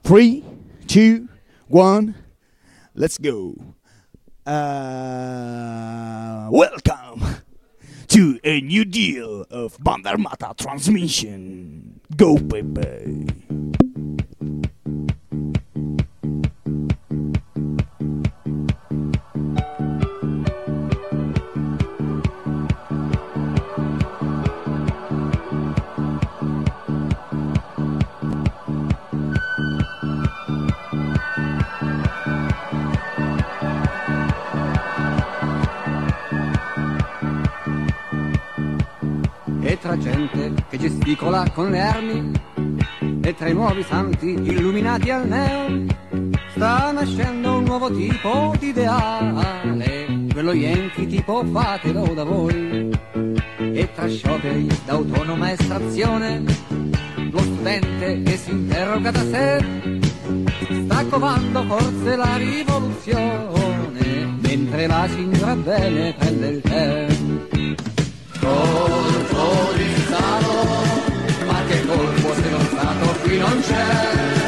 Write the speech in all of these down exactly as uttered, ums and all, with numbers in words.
three, two, one, let's go. Uh, welcome to a new deal of Banda Armata transmission. Go, baby. E tra gente che gesticola con le armi e tra i nuovi santi illuminati al neon sta nascendo un nuovo tipo di ideale, quello Yankee tipo fatelo da voi. E tra scioperi d'autonoma estrazione lo studente che si interroga da sé sta covando forse la rivoluzione mentre la signora bene prende il tè. Colpo di Stato, ma che colpo se lo Stato qui non c'è?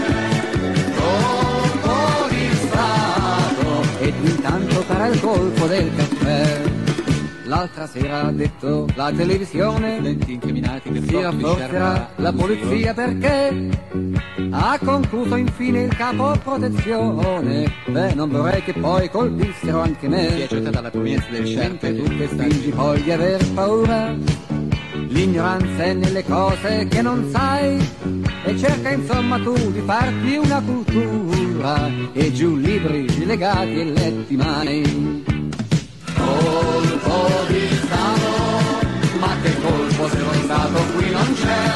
Colpo di Stato, ed intanto farà il colpo del caffè. L'altra sera ha detto la televisione, si rafforzerà la polizia perché ha concluso infine il capo protezione. Beh, non vorrei che poi colpissero anche me. Si è accettata la provenienza del scienze. Tu che spingi poi di aver paura, l'ignoranza è nelle cose che non sai, e cerca insomma tu di farti una cultura, e giù libri legati e letti mai. Colpo di Stato, ma che colpo se lo Stato qui non c'è?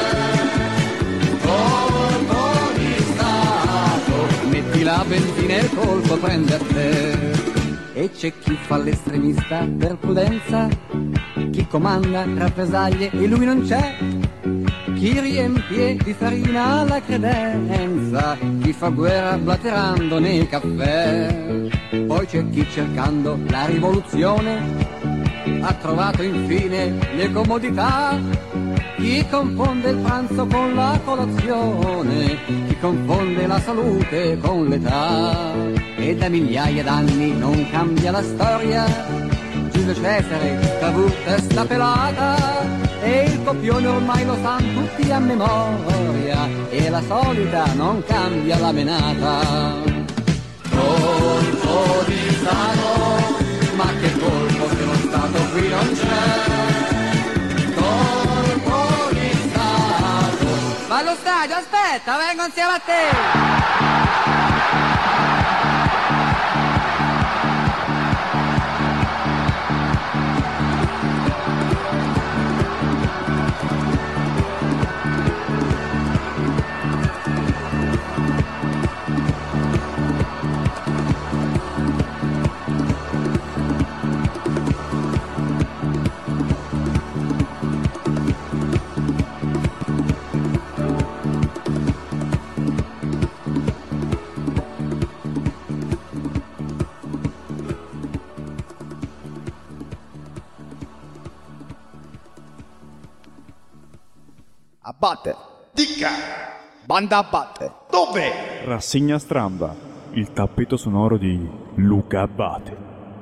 Colpo di Stato, metti la benzina e il colpo prende a te. E c'è chi fa l'estremista per prudenza, chi comanda rappresaglie e lui non c'è, chi riempie di farina la credenza, chi fa guerra blaterando nel caffè. Poi c'è chi cercando la rivoluzione ha trovato infine le comodità, chi confonde il pranzo con la colazione, chi confonde la salute con l'età. E da migliaia d'anni non cambia la storia, Giulio Cesare, Cavour, testa pelata, e il copione ormai lo sanno tutti a memoria, e la solita non cambia la menata. Colpo di Stato, ma che colpo se lo Stato qui non c'è? Colpo di Stato. Va allo stadio, aspetta, vengo insieme a te. Abate. Dica. Banda Abate. Dove? Rassegna stramba. Il tappeto sonoro di Luca Abate.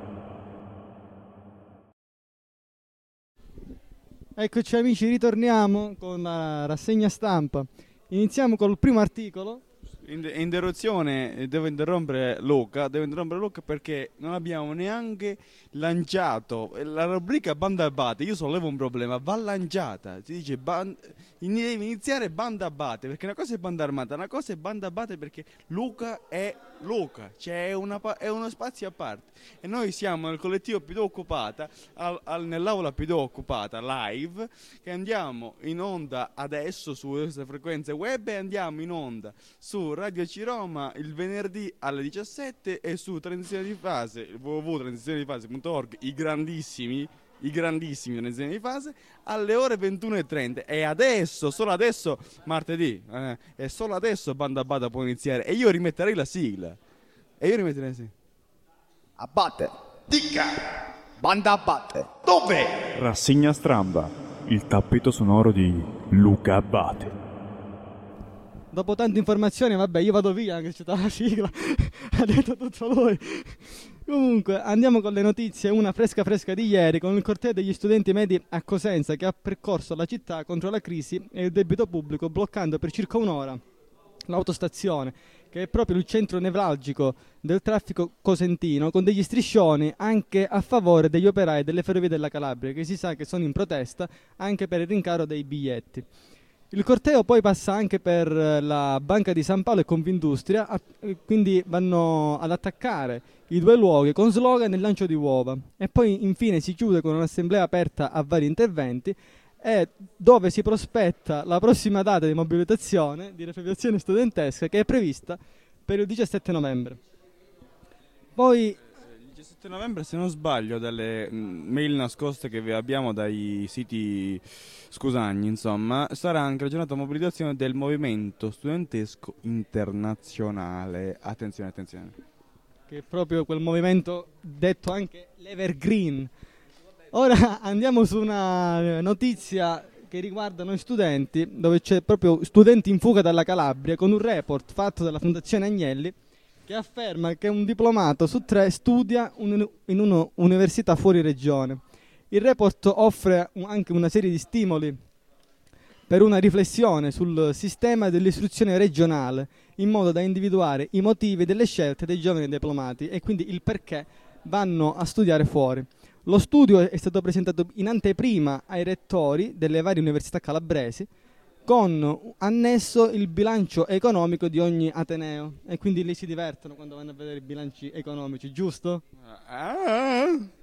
Eccoci amici, ritorniamo con la rassegna stampa. Iniziamo col primo articolo. Interruzione, devo interrompere Luca, devo interrompere Luca perché non abbiamo neanche lanciato la rubrica Banda Abate. Io sollevo un problema, va lanciata, si dice ban... deve iniziare Banda Abate, perché una cosa è Banda Armata, una cosa è Banda Abate perché Luca è Luca, c'è una, è uno spazio a parte e noi siamo nel collettivo Più Occupata, al, al, nell'aula Più Occupata live, che andiamo in onda adesso su queste frequenze web e andiamo in onda su Radio Ciroma il venerdì alle diciassette e su Transizione di Fase, w w w punto transizione di fase punto org, i grandissimi i grandissimi Transizione di Fase alle ore ventuno e trenta. E adesso, solo adesso, martedì, eh, e solo adesso Banda Abate può iniziare e io rimetterei la sigla. E io rimetterei la sigla. Abate. Dica. Banda Abate. Dove? Rassegna stramba. Il tappeto sonoro di Luca Abate. dopo tante informazioni, vabbè, io vado via, anche se c'è la sigla, ha detto tutto lui. Comunque, andiamo con le notizie, una fresca fresca di ieri, con il corteo degli studenti medi a Cosenza che ha percorso la città contro la crisi e il debito pubblico, bloccando per circa un'ora l'autostazione, che è proprio il centro nevralgico del traffico cosentino, con degli striscioni anche a favore degli operai delle ferrovie della Calabria, che si sa che sono in protesta anche per il rincaro dei biglietti. Il corteo poi passa anche per la Banca di San Paolo e Confindustria, a, quindi vanno ad attaccare i due luoghi con slogan e lancio di uova. E poi infine si chiude con un'assemblea aperta a vari interventi, e dove si prospetta la prossima data di mobilitazione, di rassegnazione studentesca, che è prevista per il diciassette novembre. Poi Il diciassette novembre, se non sbaglio, dalle mm, mail nascoste che vi abbiamo dai siti scusagni, insomma, sarà anche la giornata di mobilitazione del movimento studentesco internazionale. Attenzione, attenzione. che è proprio quel movimento detto anche l'Evergreen. Ora andiamo su una notizia che riguarda noi studenti, dove c'è proprio studenti in fuga dalla Calabria, con un report fatto dalla Fondazione Agnelli che afferma che un diplomato su tre studia un, in un'università fuori regione. Il report offre un- anche una serie di stimoli per una riflessione sul sistema dell'istruzione regionale, in modo da individuare i motivi delle scelte dei giovani diplomati e quindi il perché vanno a studiare fuori. Lo studio è stato presentato in anteprima ai rettori delle varie università calabresi, con annesso il bilancio economico di ogni ateneo, e quindi lì si divertono quando vanno a vedere i bilanci economici, giusto? Ah,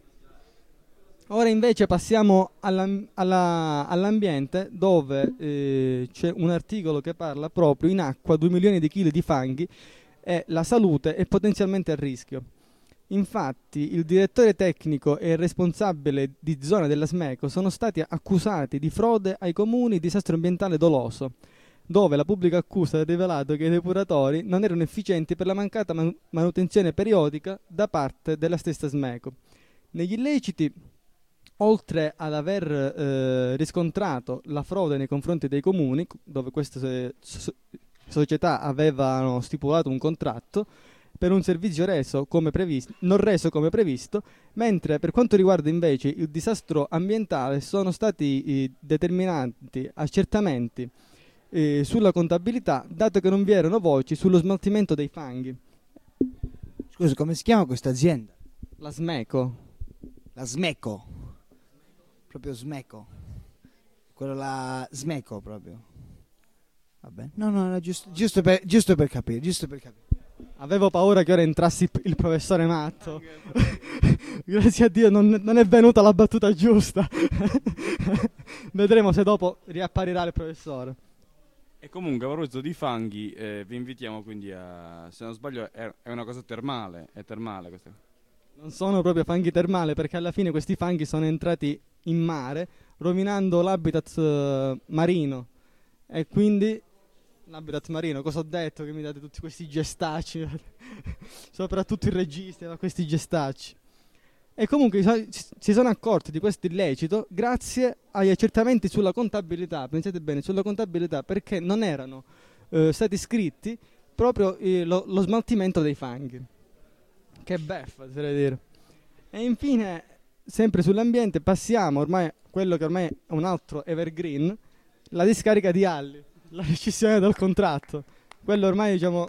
Ora invece passiamo alla- alla- all'ambiente, dove eh, c'è un articolo che parla proprio in acqua due milioni di chili di fanghi e la salute è potenzialmente a rischio. Infatti il direttore tecnico e il responsabile di zona della Smeco sono stati accusati di frode ai comuni, disastro ambientale doloso, dove la pubblica accusa ha rivelato che i depuratori non erano efficienti per la mancata manu- manutenzione periodica da parte della stessa Smeco. Negli illeciti, oltre ad aver eh, riscontrato la frode nei confronti dei comuni, dove queste so- società avevano stipulato un contratto per un servizio reso come previsto, non reso come previsto, mentre per quanto riguarda invece il disastro ambientale sono stati eh, determinanti accertamenti eh, sulla contabilità, dato che non vi erano voci sullo smaltimento dei fanghi. Scusa, come si chiama questa azienda? La Smeco. La Smeco. Proprio Smeco. Quello la Smeco proprio. Vabbè. No, no, no, giusto, giusto per, giusto per capire, giusto per capire. Avevo paura che ora entrassi il, il professore Matto. Grazie a Dio non, non è venuta la battuta giusta. Vedremo se dopo riapparirà il professore. E comunque a proposito di fanghi, eh, vi invitiamo quindi a, se non sbaglio è, è una cosa termale, è termale questa. Non sono proprio fanghi termali, perché alla fine questi fanghi sono entrati in mare, rovinando l'habitat eh, marino. E quindi l'habitat marino, cosa ho detto? Che mi date tutti questi gestacci, soprattutto il regista da questi gestacci. E comunque si- si sono accorti di questo illecito grazie agli accertamenti sulla contabilità, pensate bene, sulla contabilità, perché non erano eh, stati iscritti proprio eh, lo, lo smaltimento dei fanghi. Che beffa, oserei dire. E infine, sempre sull'ambiente, passiamo ormai a quello che ormai è un altro evergreen, la discarica di Alli, la rescissione del contratto. Quello ormai, diciamo,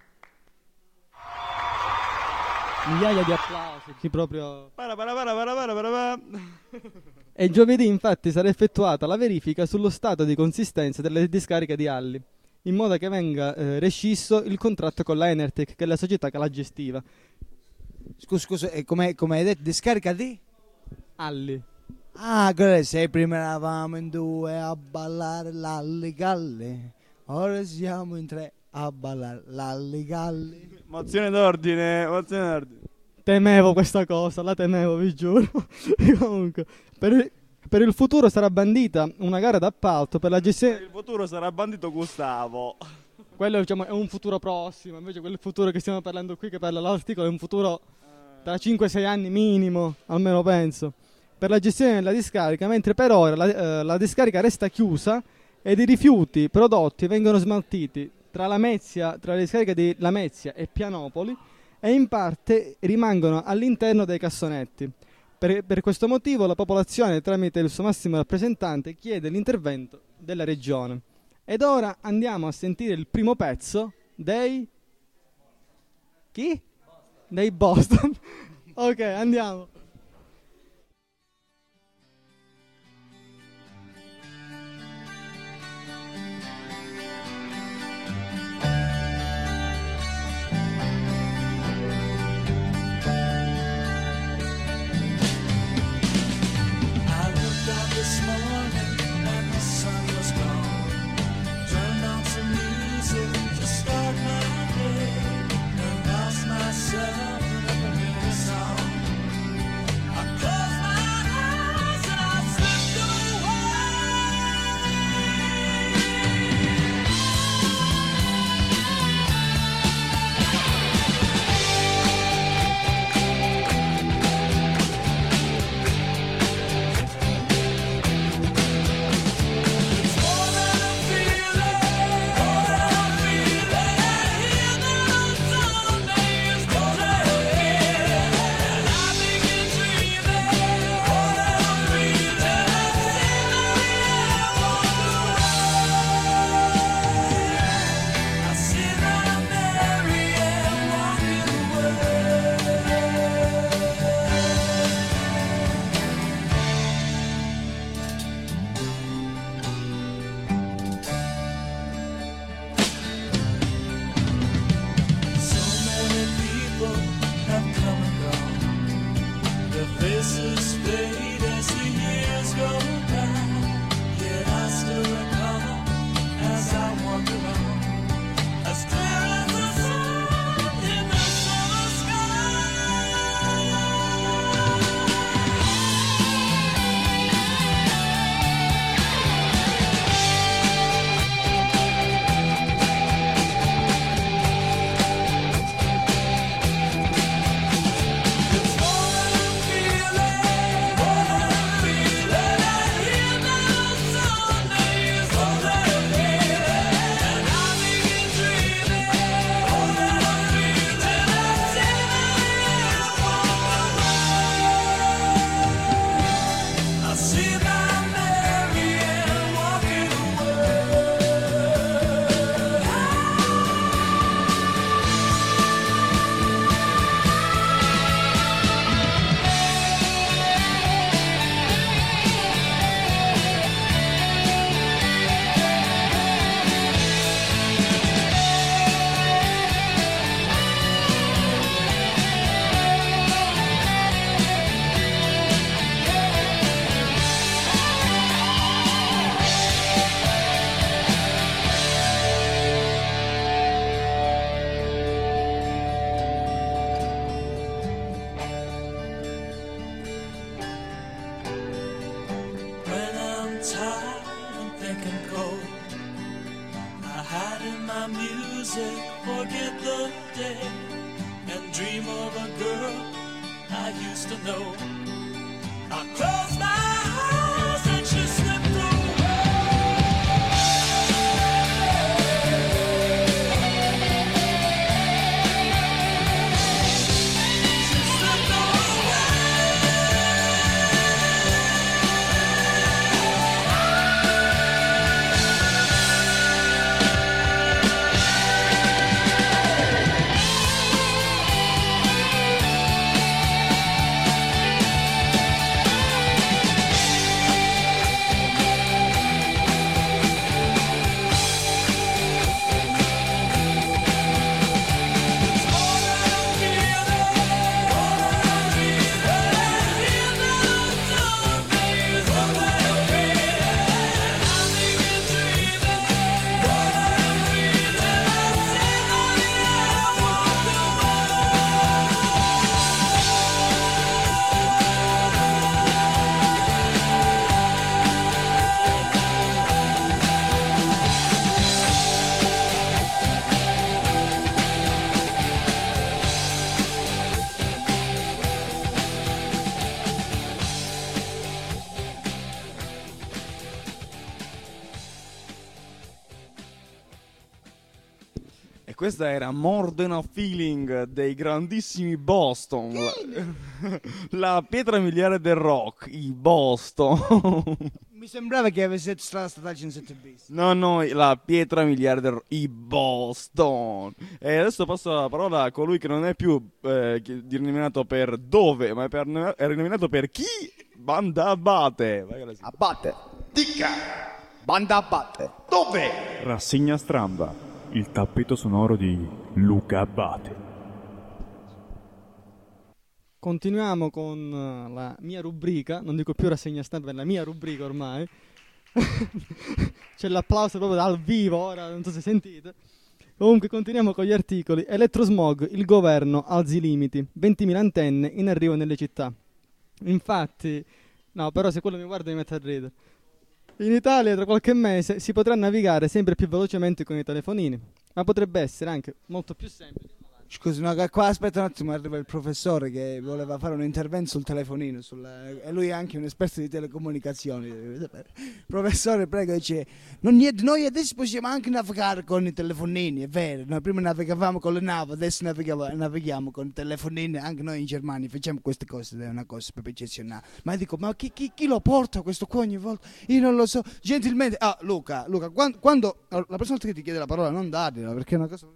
migliaia di applausi, chi proprio... Para, para, para, para, para, para, para. E giovedì infatti sarà effettuata la verifica sullo stato di consistenza della discarica di Alli, in modo che venga eh, rescisso il contratto con la Enertech, che è la società che la gestiva. Scusa, scusa, e come, come hai detto, discarica di? Alli. Ah, quello se prima eravamo in due a ballare l'alli galli, ora siamo in tre a ballare l'alli galli. Mozione d'ordine, mozione d'ordine. Temevo questa cosa, la temevo, vi giuro. Comunque, per il, per il futuro sarà bandita una gara d'appalto per la gestione... Il futuro sarà bandito Gustavo. Quello, diciamo, è un futuro prossimo, invece quel futuro che stiamo parlando qui, che parla l'articolo, è un futuro tra cinque sei anni minimo, almeno penso, per la gestione della discarica, mentre per ora la, eh, la discarica resta chiusa ed i rifiuti prodotti vengono smaltiti tra Lamezia, tra le discariche di Lamezia e Pianopoli, e in parte rimangono all'interno dei cassonetti. Per, per questo motivo la popolazione, tramite il suo massimo rappresentante, chiede l'intervento della regione. Ed ora andiamo a sentire il primo pezzo dei... Chi? Dei Boston. Ok, andiamo. This morning and the sun was gone. Turned on some music to start my day and lost myself in a familiar song. I closed my eyes and I slipped away. Faces fade as the years go by, yet I still recall as I wander on, as clear as the sun in the summer sky. It's more than a feeling, more than a feeling. I hear the Sundays, more than a feeling, and I begin dreaming, more than a feeling. I see my I see my Mary Ann walking away. When I'm tired and thinking cold, I hide in my music, forget the day, and dream of a girl I used to know. I close my eyes and she slipped away. She slipped away. questa era More Than a Feeling dei grandissimi Boston. La, la pietra miliare del rock, i Boston. Mi sembrava che avessi strada statale centosette bis. No, no, la pietra miliare del rock, i Boston. E adesso passo la parola a colui che non è più eh, chi- rinominato per dove, ma è, per, è rinominato per chi? Banda Abate. Vai, Alessio. Abate. Dica. Banda Abate. Dove? Rassegna stramba, il tappeto sonoro di Luca Abate. Continuiamo con eh, la mia rubrica, non dico più rassegna stampa, è la mia rubrica ormai. C'è l'applauso proprio dal vivo, ora non so se sentite. Comunque continuiamo con gli articoli. Elettrosmog, il governo alzi i limiti, ventimila antenne in arrivo nelle città. Infatti, no, però se quello mi guarda mi mette a ridere. In Italia tra qualche mese si potrà navigare sempre più velocemente con i telefonini, ma potrebbe essere anche molto più semplice. Scusi, no, qua aspetta un attimo, arriva il professore che voleva fare un intervento sul telefonino, sulla- e lui è anche un esperto di telecomunicazioni. Professore, prego, dice, non niente, noi adesso possiamo anche navigare con i telefonini, è vero, noi prima navigavamo con le navi, adesso navigavo- navighiamo con i telefonini, anche noi in Germania facciamo queste cose, ed è una cosa proprio eccezionale. Ma dico, ma chi, chi- chi lo porta questo qua ogni volta? Io non lo so, gentilmente, ah Luca, Luca, quando, quando la prossima volta che ti chiede la parola non dargliela, perché è una cosa...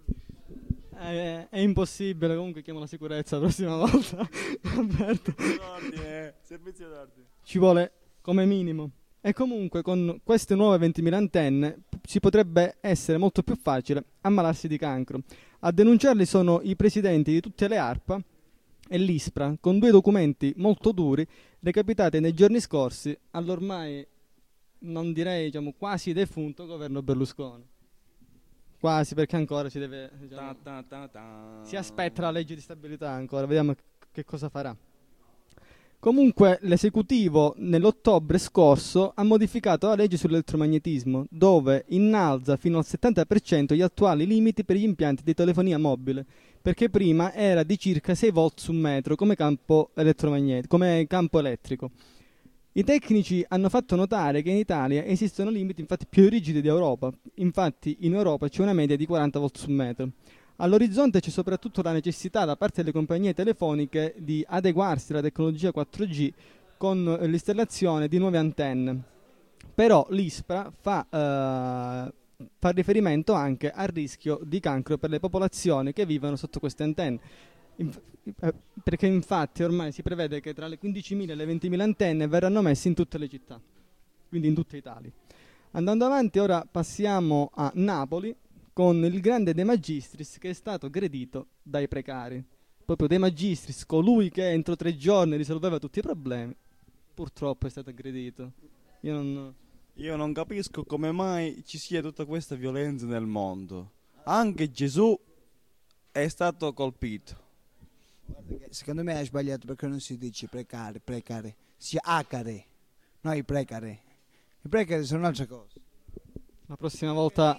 È, è impossibile, comunque chiamo la sicurezza la prossima volta. Avverto. Servizio d'ordine. Ci vuole come minimo. E comunque con queste nuove ventimila antenne p- ci potrebbe essere molto più facile ammalarsi di cancro. A denunciarli sono i presidenti di tutte le ARPA e l'ISPRA, con due documenti molto duri recapitati nei giorni scorsi all'ormai, non direi, diciamo, quasi defunto governo Berlusconi. Quasi, perché ancora si deve, diciamo, Ta, ta, ta, ta. si aspetta la legge di stabilità ancora, vediamo c- che cosa farà. Comunque l'esecutivo nell'ottobre scorso ha modificato la legge sull'elettromagnetismo, dove innalza fino al settanta per cento gli attuali limiti per gli impianti di telefonia mobile, perché prima era di circa sei volt su metro come campo elettromagnetico, come campo elettrico. I tecnici hanno fatto notare che in Italia esistono limiti infatti più rigidi di Europa. Infatti in Europa c'è una media di quaranta volt su metro. All'orizzonte c'è soprattutto la necessità da parte delle compagnie telefoniche di adeguarsi alla tecnologia quattro G con l'installazione di nuove antenne. Però l'ISPRA fa, eh, fa riferimento anche al rischio di cancro per le popolazioni che vivono sotto queste antenne. Inf- eh, perché infatti ormai si prevede che tra le quindicimila e le ventimila antenne verranno messe in tutte le città, quindi in tutta Italia. Andando avanti, ora passiamo a Napoli con il grande De Magistris che è stato aggredito dai precari. Proprio De Magistris, colui che entro tre giorni risolveva tutti i problemi, purtroppo è stato aggredito. Io non... Io non capisco come mai ci sia tutta questa violenza nel mondo. Anche Gesù è stato colpito. Guarda che secondo me hai sbagliato perché non si dice precari, precari, si acare, no i precari. I precari sono un'altra cosa. La prossima volta...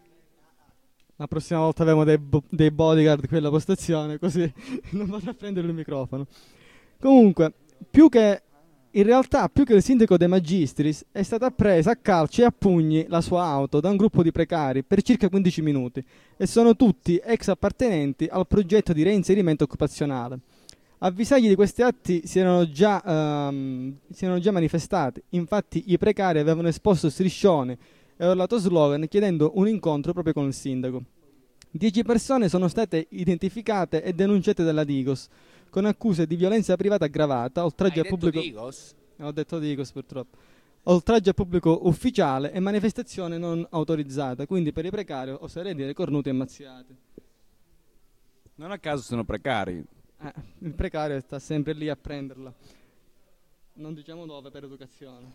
La prossima volta avremo dei, bo- dei bodyguard qui alla postazione, così non potrà prendere il microfono. Comunque, più che in realtà, più che il sindaco De Magistris, è stata presa a calci e a pugni la sua auto da un gruppo di precari per circa quindici minuti e sono tutti ex appartenenti al progetto di reinserimento occupazionale. Avvisagli di questi atti si erano già, ehm, si erano già manifestati, infatti i precari avevano esposto striscioni e urlato slogan chiedendo un incontro proprio con il sindaco. Dieci persone sono state identificate e denunciate dalla Digos con accuse di violenza privata aggravata, oltraggio a pubblico... Digos? Ho detto Digos purtroppo. Oltraggio a pubblico ufficiale e manifestazione non autorizzata, quindi per i precari oserei dire cornuti e mazziati. Non a caso sono precari. Eh, il precario sta sempre lì a prenderla. Non diciamo dove per educazione.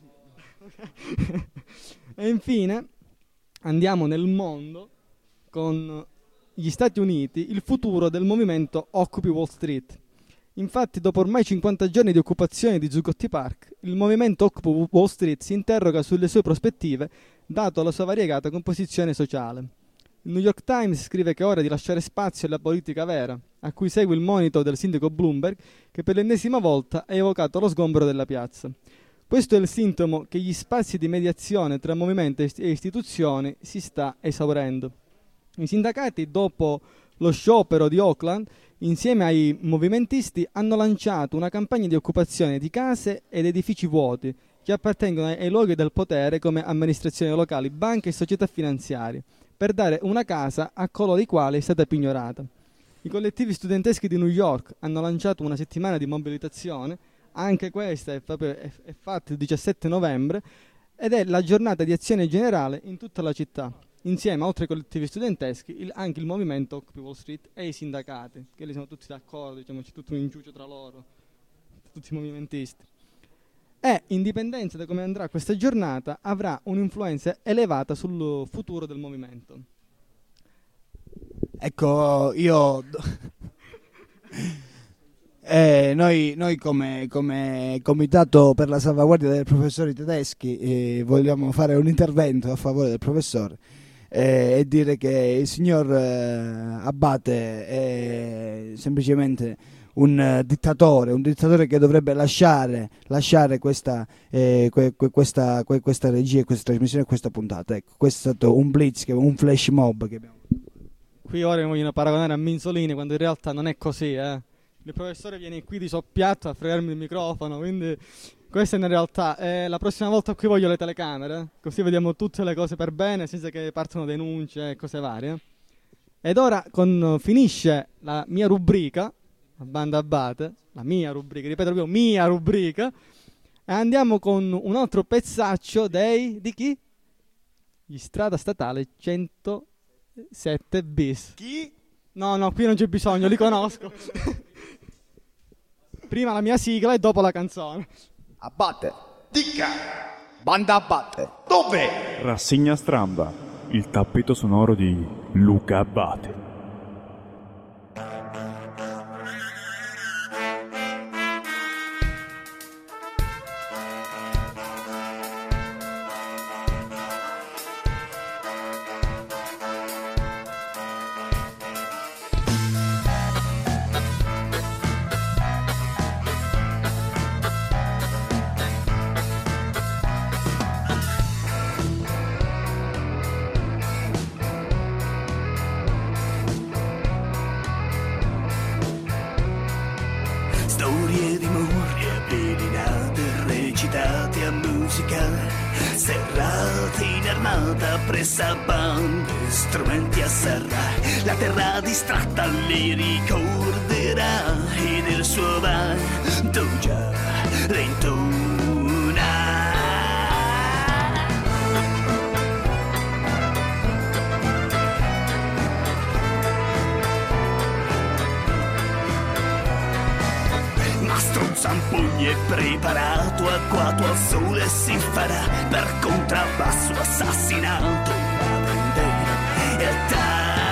E infine andiamo nel mondo con gli Stati Uniti, il futuro del movimento Occupy Wall Street. Infatti, dopo ormai cinquanta giorni di occupazione di Zuccotti Park, il movimento Occupy Wall Street si interroga sulle sue prospettive, dato la sua variegata composizione sociale. Il New York Times scrive che è ora di lasciare spazio alla politica vera, a cui segue il monito del sindaco Bloomberg, che per l'ennesima volta ha evocato lo sgombero della piazza. Questo è il sintomo che gli spazi di mediazione tra movimento e istituzioni si sta esaurendo. I sindacati, dopo lo sciopero di Oakland, insieme ai movimentisti, hanno lanciato una campagna di occupazione di case ed edifici vuoti che appartengono ai luoghi del potere come amministrazioni locali, banche e società finanziarie, per dare una casa a coloro i quali è stata pignorata. I collettivi studenteschi di New York hanno lanciato una settimana di mobilitazione, anche questa è, proprio, è, è fatta il diciassette novembre, ed è la giornata di azione generale in tutta la città. Insieme, oltre ai collettivi studenteschi, il, anche il movimento Occupy Wall Street e i sindacati, che li sono tutti d'accordo, diciamo, c'è tutto un inciucio tra loro, tutti i movimentisti. E, indipendenza da come andrà questa giornata, avrà un'influenza elevata sul futuro del movimento. Ecco, io... Eh, noi, noi come, come Comitato per la salvaguardia dei professori tedeschi eh, vogliamo fare un intervento a favore del professore eh, e dire che il signor eh, Abate è semplicemente un uh, dittatore, un dittatore che dovrebbe lasciare, lasciare questa, eh, que, que, questa, que, questa regia, questa trasmissione e questa puntata. Ecco, questo è stato un blitz, un flash mob che abbiamo. Qui ora mi vogliono paragonare a Minzolini, quando in realtà non è così, eh. Il professore viene qui di soppiatto a fregarmi il microfono, quindi questa è una realtà. Eh, la prossima volta qui voglio le telecamere, così vediamo tutte le cose per bene, senza che partono denunce e cose varie. Ed ora con, finisce la mia rubrica, la Banda Abate, la mia rubrica, ripeto proprio mia rubrica, e andiamo con un altro pezzaccio dei, di chi? Gli Strada Statale centosette bis. Chi? No, no, qui non c'è bisogno, li conosco. Prima la mia sigla e dopo la canzone. Abate, dica, Banda Abate, dove? Rassegna Stramba, il tappeto sonoro di Luca Abate. Storie di morte avvelenate, recitate a musica, serrate in armata, presa bande, strumenti a serra. La terra distratta li ricorderà e del suo vanto già rintona. Zampogni è preparato, agguato al sole si farà, per contrabbasso assassinato a vendetta e ta.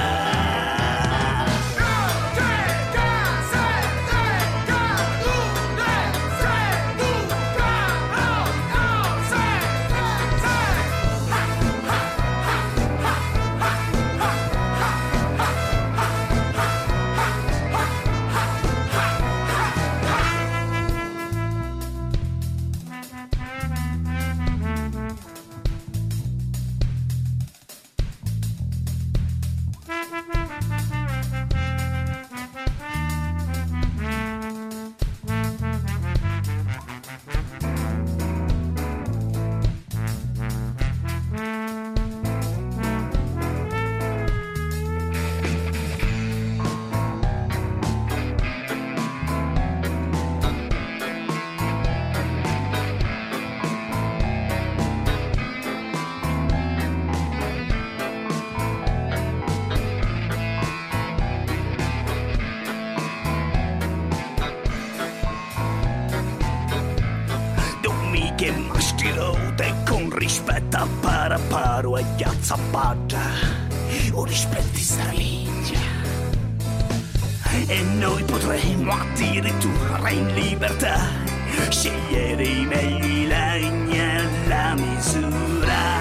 Che mastirode con rispetto a paraparo e ghiazzapada, o rispetti straviglia. E noi potremo addirittura in libertà scegliere i meglio legni alla misura.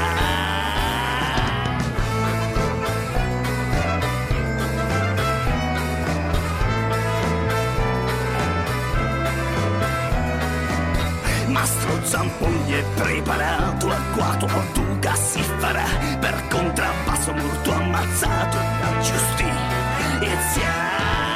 zampogno è preparato, agguato a duca si farà, per contrabbasso morto ammazzato, la giustizia.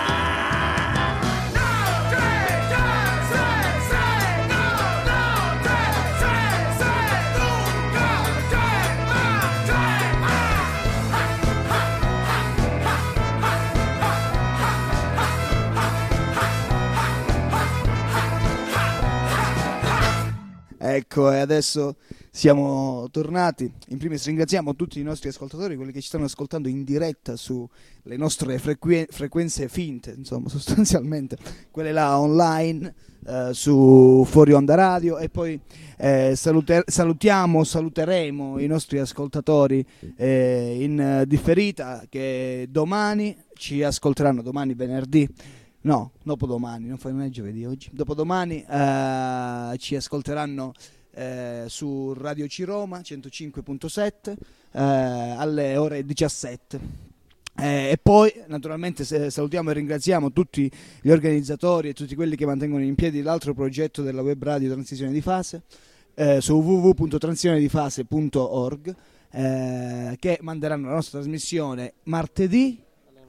Ecco, e adesso siamo tornati. In primis ringraziamo tutti i nostri ascoltatori, quelli che ci stanno ascoltando in diretta sulle nostre frequ- frequenze finte, insomma, sostanzialmente, quelle là online, eh, su Fuori Onda Radio, e poi eh, saluter- salutiamo, saluteremo i nostri ascoltatori eh, in differita, che domani ci ascolteranno, domani venerdì. No, dopodomani, non fai mai giovedì oggi. Dopodomani eh, ci ascolteranno eh, su Radio C Roma centocinque virgola sette eh, alle ore diciassette. Eh, e poi naturalmente se, salutiamo e ringraziamo tutti gli organizzatori e tutti quelli che mantengono in piedi l'altro progetto della web radio Transizione di Fase eh, su w w w punto transizione di fase punto org eh, che manderanno la nostra trasmissione martedì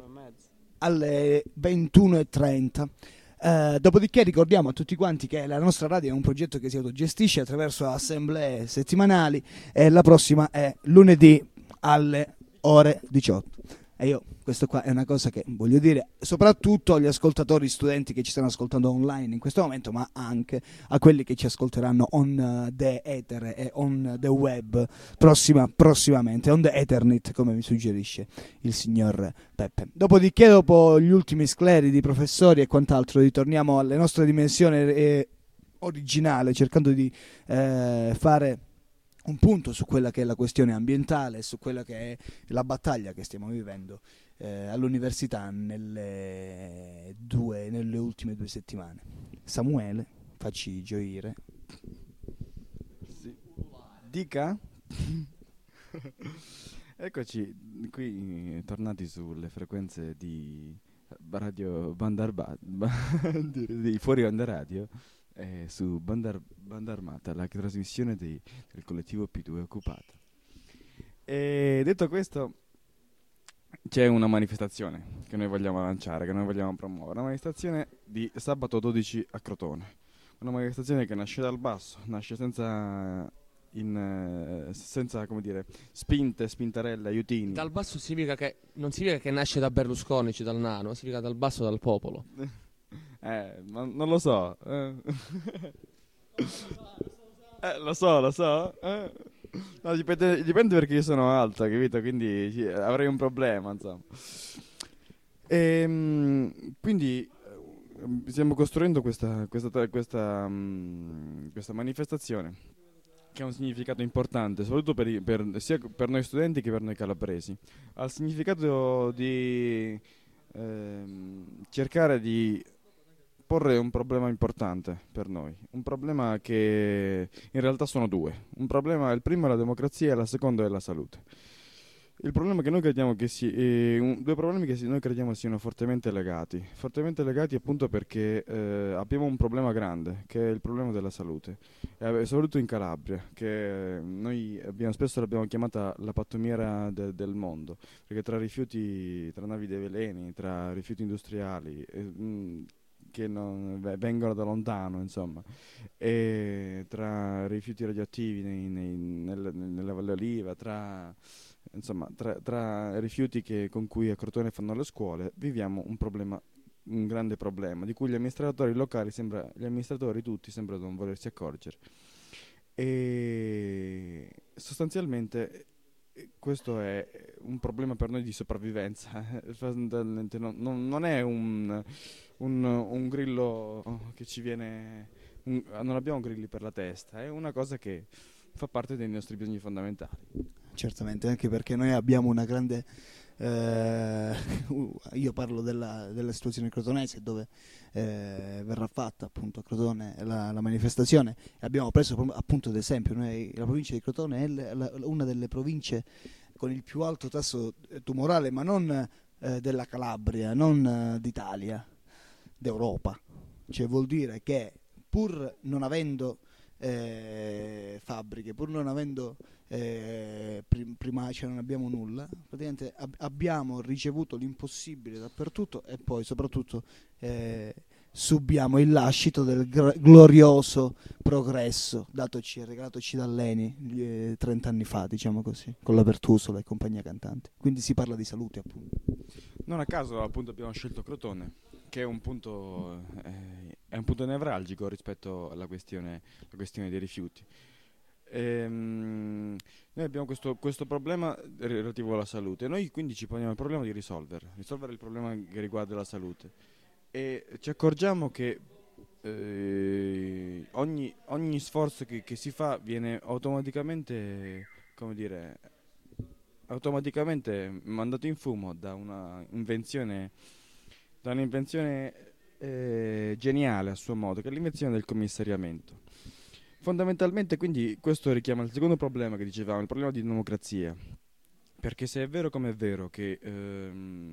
alle ventuno e trenta. Eh, dopodiché ricordiamo a tutti quanti che la nostra radio è un progetto che si autogestisce attraverso assemblee settimanali, e la prossima è lunedì alle ore diciotto. E io, questo qua è una cosa che voglio dire soprattutto agli ascoltatori studenti che ci stanno ascoltando online in questo momento, ma anche a quelli che ci ascolteranno on the ether e on the web prossima, prossimamente, on the ethernet, come mi suggerisce il signor Peppe. Dopodiché, dopo gli ultimi scleri di professori e quant'altro, ritorniamo alle nostre dimensioni eh, originale, cercando di eh, fare un punto su quella che è la questione ambientale, su quella che è la battaglia che stiamo vivendo eh, all'università nelle, due, nelle ultime due settimane. Samuele, facci gioire. Sì. Dica. Eccoci qui, tornati sulle frequenze di Radio Bandarba, di Fuori Onda Radio. Eh, su Banda, Banda Armata, la trasmissione dei, del collettivo P due Occupata. E detto questo, c'è una manifestazione che noi vogliamo lanciare, che noi vogliamo promuovere, una manifestazione di sabato dodici a Crotone, una manifestazione che nasce dal basso, nasce senza, in, senza come dire, spinte, spintarelle, aiutini. Dal basso significa che non significa che nasce da Berlusconi, cioè dal nano, significa dal basso, dal popolo. Eh, ma non lo so. Eh. eh, lo so, lo so. Eh. No, dipende, dipende perché io sono alta, capito? Quindi sì, avrei un problema, insomma. E, quindi stiamo costruendo questa, questa, questa, um, questa manifestazione che ha un significato importante, soprattutto per, i, per, sia per noi studenti che per noi calabresi. Ha il significato di ehm, cercare di porre un problema importante per noi, un problema che in realtà sono due. Un problema, il primo è la democrazia e il secondo è la salute. Il problema che noi crediamo che si, eh, un, due problemi che si, noi crediamo siano fortemente legati, fortemente legati appunto perché eh, abbiamo un problema grande, che è il problema della salute, e soprattutto in Calabria, che noi abbiamo, spesso l'abbiamo chiamata la pattumiera de, del mondo, perché tra rifiuti, tra navi dei veleni, tra rifiuti industriali, eh, mh, che non, vengono da lontano, insomma, e tra rifiuti radioattivi nei, nei, nel, nella Valle Oliva, tra, insomma, tra, tra rifiuti che, con cui a Crotone fanno le scuole, viviamo un problema, un grande problema, di cui gli amministratori locali, sembra, gli amministratori tutti sembrano non volersi accorgere. E sostanzialmente questo è un problema per noi di sopravvivenza. non, non, non è un, un, un grillo che ci viene, un, non abbiamo grilli per la testa, è una cosa che fa parte dei nostri bisogni fondamentali. Certamente, anche perché noi abbiamo una grande eh, io parlo della, della situazione crotonese, dove eh, verrà fatta appunto a Crotone la, la manifestazione, e abbiamo preso appunto ad esempio noi, la provincia di Crotone è la, la, una delle province con il più alto tasso tumorale, ma non eh, della Calabria, non eh, d'Italia, d'Europa. Cioè vuol dire che pur non avendo eh, fabbriche, pur non avendo eh, prim- prima cioè non abbiamo nulla, praticamente ab- abbiamo ricevuto l'impossibile dappertutto e poi soprattutto eh, subiamo il lascito del gr- glorioso progresso datoci e regalatoci da Leni eh, trenta anni fa, diciamo così, con la Pertusola e compagnia cantante. Quindi si parla di salute, appunto. Non a caso appunto abbiamo scelto Crotone, che è un punto, eh, è un punto nevralgico rispetto alla questione, la questione dei rifiuti. Ehm, noi abbiamo questo, questo problema relativo alla salute, noi quindi ci poniamo il problema di risolvere, risolvere il problema che riguarda la salute, e ci accorgiamo che eh, ogni, ogni sforzo che, che si fa viene automaticamente, come dire, automaticamente mandato in fumo da una invenzione, da un'invenzione eh, geniale a suo modo, che è l'invenzione del commissariamento. Fondamentalmente quindi questo richiama il secondo problema che dicevamo, il problema di democrazia, perché se è vero come è vero che ehm,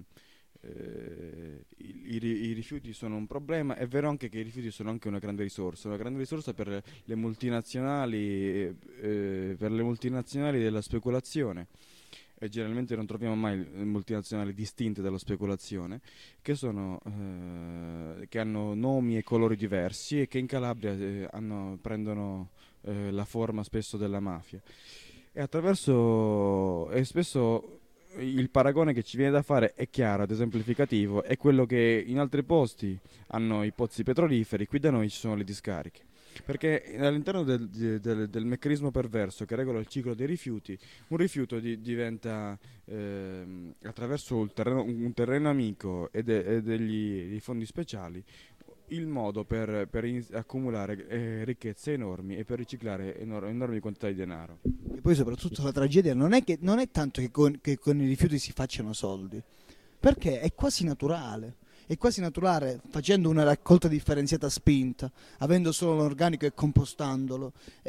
eh, i, i, i rifiuti sono un problema, è vero anche che i rifiuti sono anche una grande risorsa, una grande risorsa per le multinazionali, eh, per le multinazionali della speculazione. E generalmente non troviamo mai multinazionali distinte dalla speculazione, che sono eh, che hanno nomi e colori diversi e che in Calabria eh, hanno, prendono eh, la forma spesso della mafia. E attraverso e spesso il paragone che ci viene da fare è chiaro ed esemplificativo, è quello che in altri posti hanno i pozzi petroliferi, qui da noi ci sono le discariche. Perché all'interno del, del, del meccanismo perverso che regola il ciclo dei rifiuti, un rifiuto di, diventa eh, attraverso un terreno, un terreno amico e, de, e degli dei fondi speciali il modo per, per in, accumulare eh, ricchezze enormi e per riciclare enor- enormi quantità di denaro. E poi soprattutto la tragedia non è, che, non è tanto che con, che con i rifiuti si facciano soldi, perché è quasi naturale. È quasi naturale, facendo una raccolta differenziata spinta, avendo solo l'organico e compostandolo,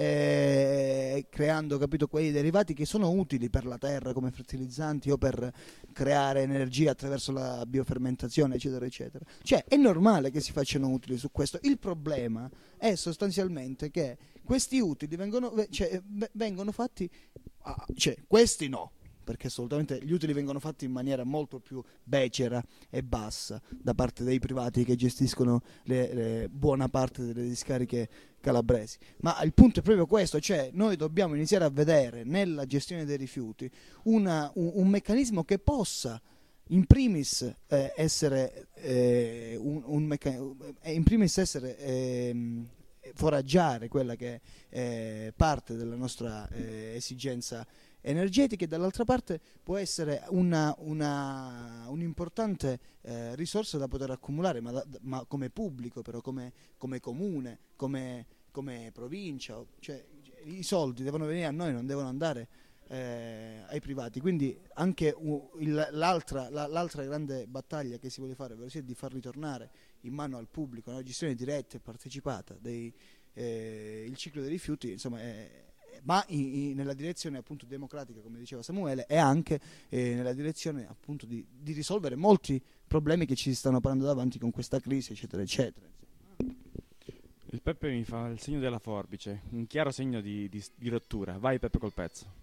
eh, creando, capito, quei derivati che sono utili per la terra come fertilizzanti o per creare energia attraverso la biofermentazione, eccetera, eccetera. Cioè, è normale che si facciano utili su questo. Il problema è sostanzialmente che questi utili vengono, cioè, vengono fatti, ah, cioè, questi no. Perché assolutamente gli utili vengono fatti in maniera molto più becera e bassa da parte dei privati che gestiscono le, le, buona parte delle discariche calabresi. Ma il punto è proprio questo, cioè noi dobbiamo iniziare a vedere nella gestione dei rifiuti una, un, un meccanismo che possa in primis eh, essere eh, un, un mecca- in primis essere eh, foraggiare quella che è parte della nostra eh, esigenza energetiche, e dall'altra parte può essere una, una, un'importante eh, risorsa da poter accumulare, ma, da, ma come pubblico, però come, come comune, come, come provincia, cioè i soldi devono venire a noi, non devono andare eh, ai privati. Quindi anche uh, il, l'altra, la, l'altra grande battaglia che si vuole fare, ovvero sia di far ritornare in mano al pubblico una gestione diretta e partecipata dei, eh, il ciclo dei rifiuti, insomma è, ma in, in, nella direzione appunto democratica, come diceva Samuele, e anche eh, nella direzione appunto di, di risolvere molti problemi che ci stanno portando davanti con questa crisi, eccetera, eccetera. Il Peppe mi fa il segno della forbice, un chiaro segno di, di, di rottura. Vai Peppe col pezzo.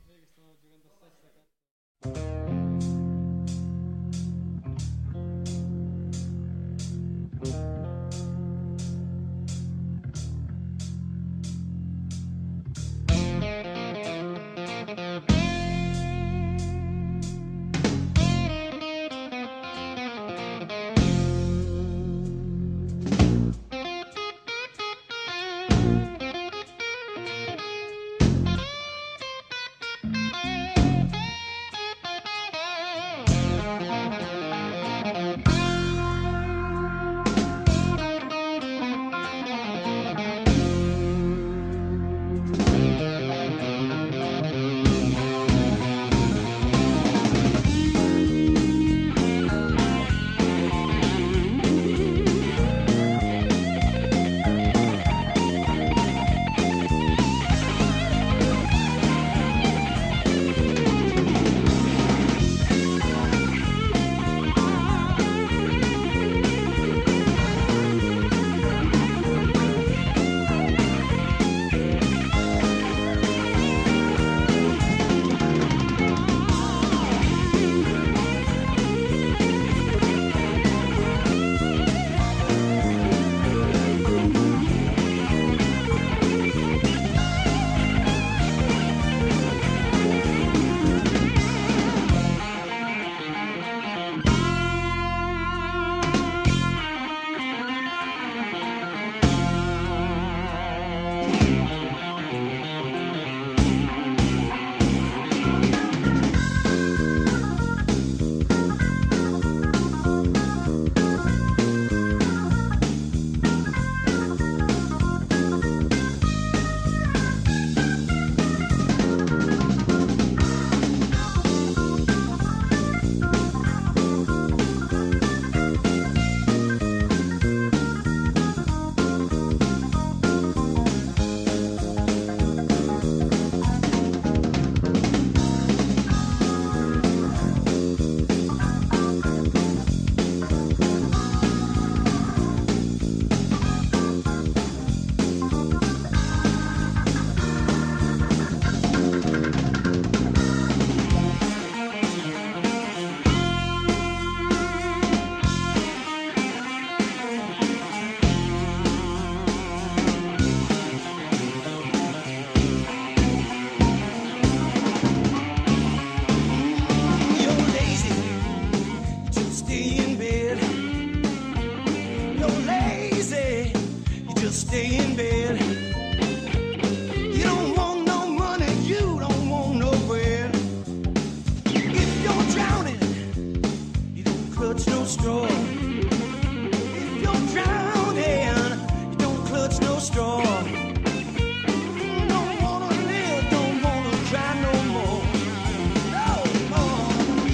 stay in bed. You don't want no money, you don't want no bread. If you're drowning, you don't clutch no straw. If you're drowning, you don't clutch no straw. Don't wanna live, don't wanna try no more. No more.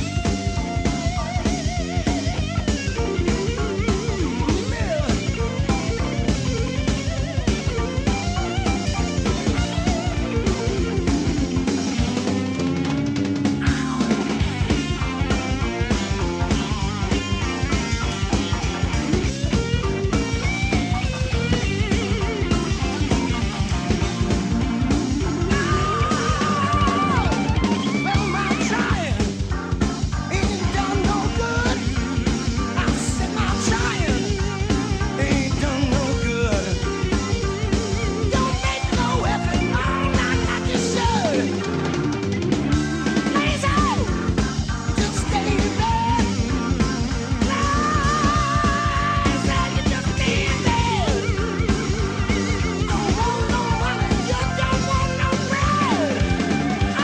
Well, my trying ain't done no good. I said my trying ain't done no good. Don't make no effort all night like you should. Lazy, just stay in bed. Lazy, you just stay in bed. Don't want no money, you don't want no bread. Oh.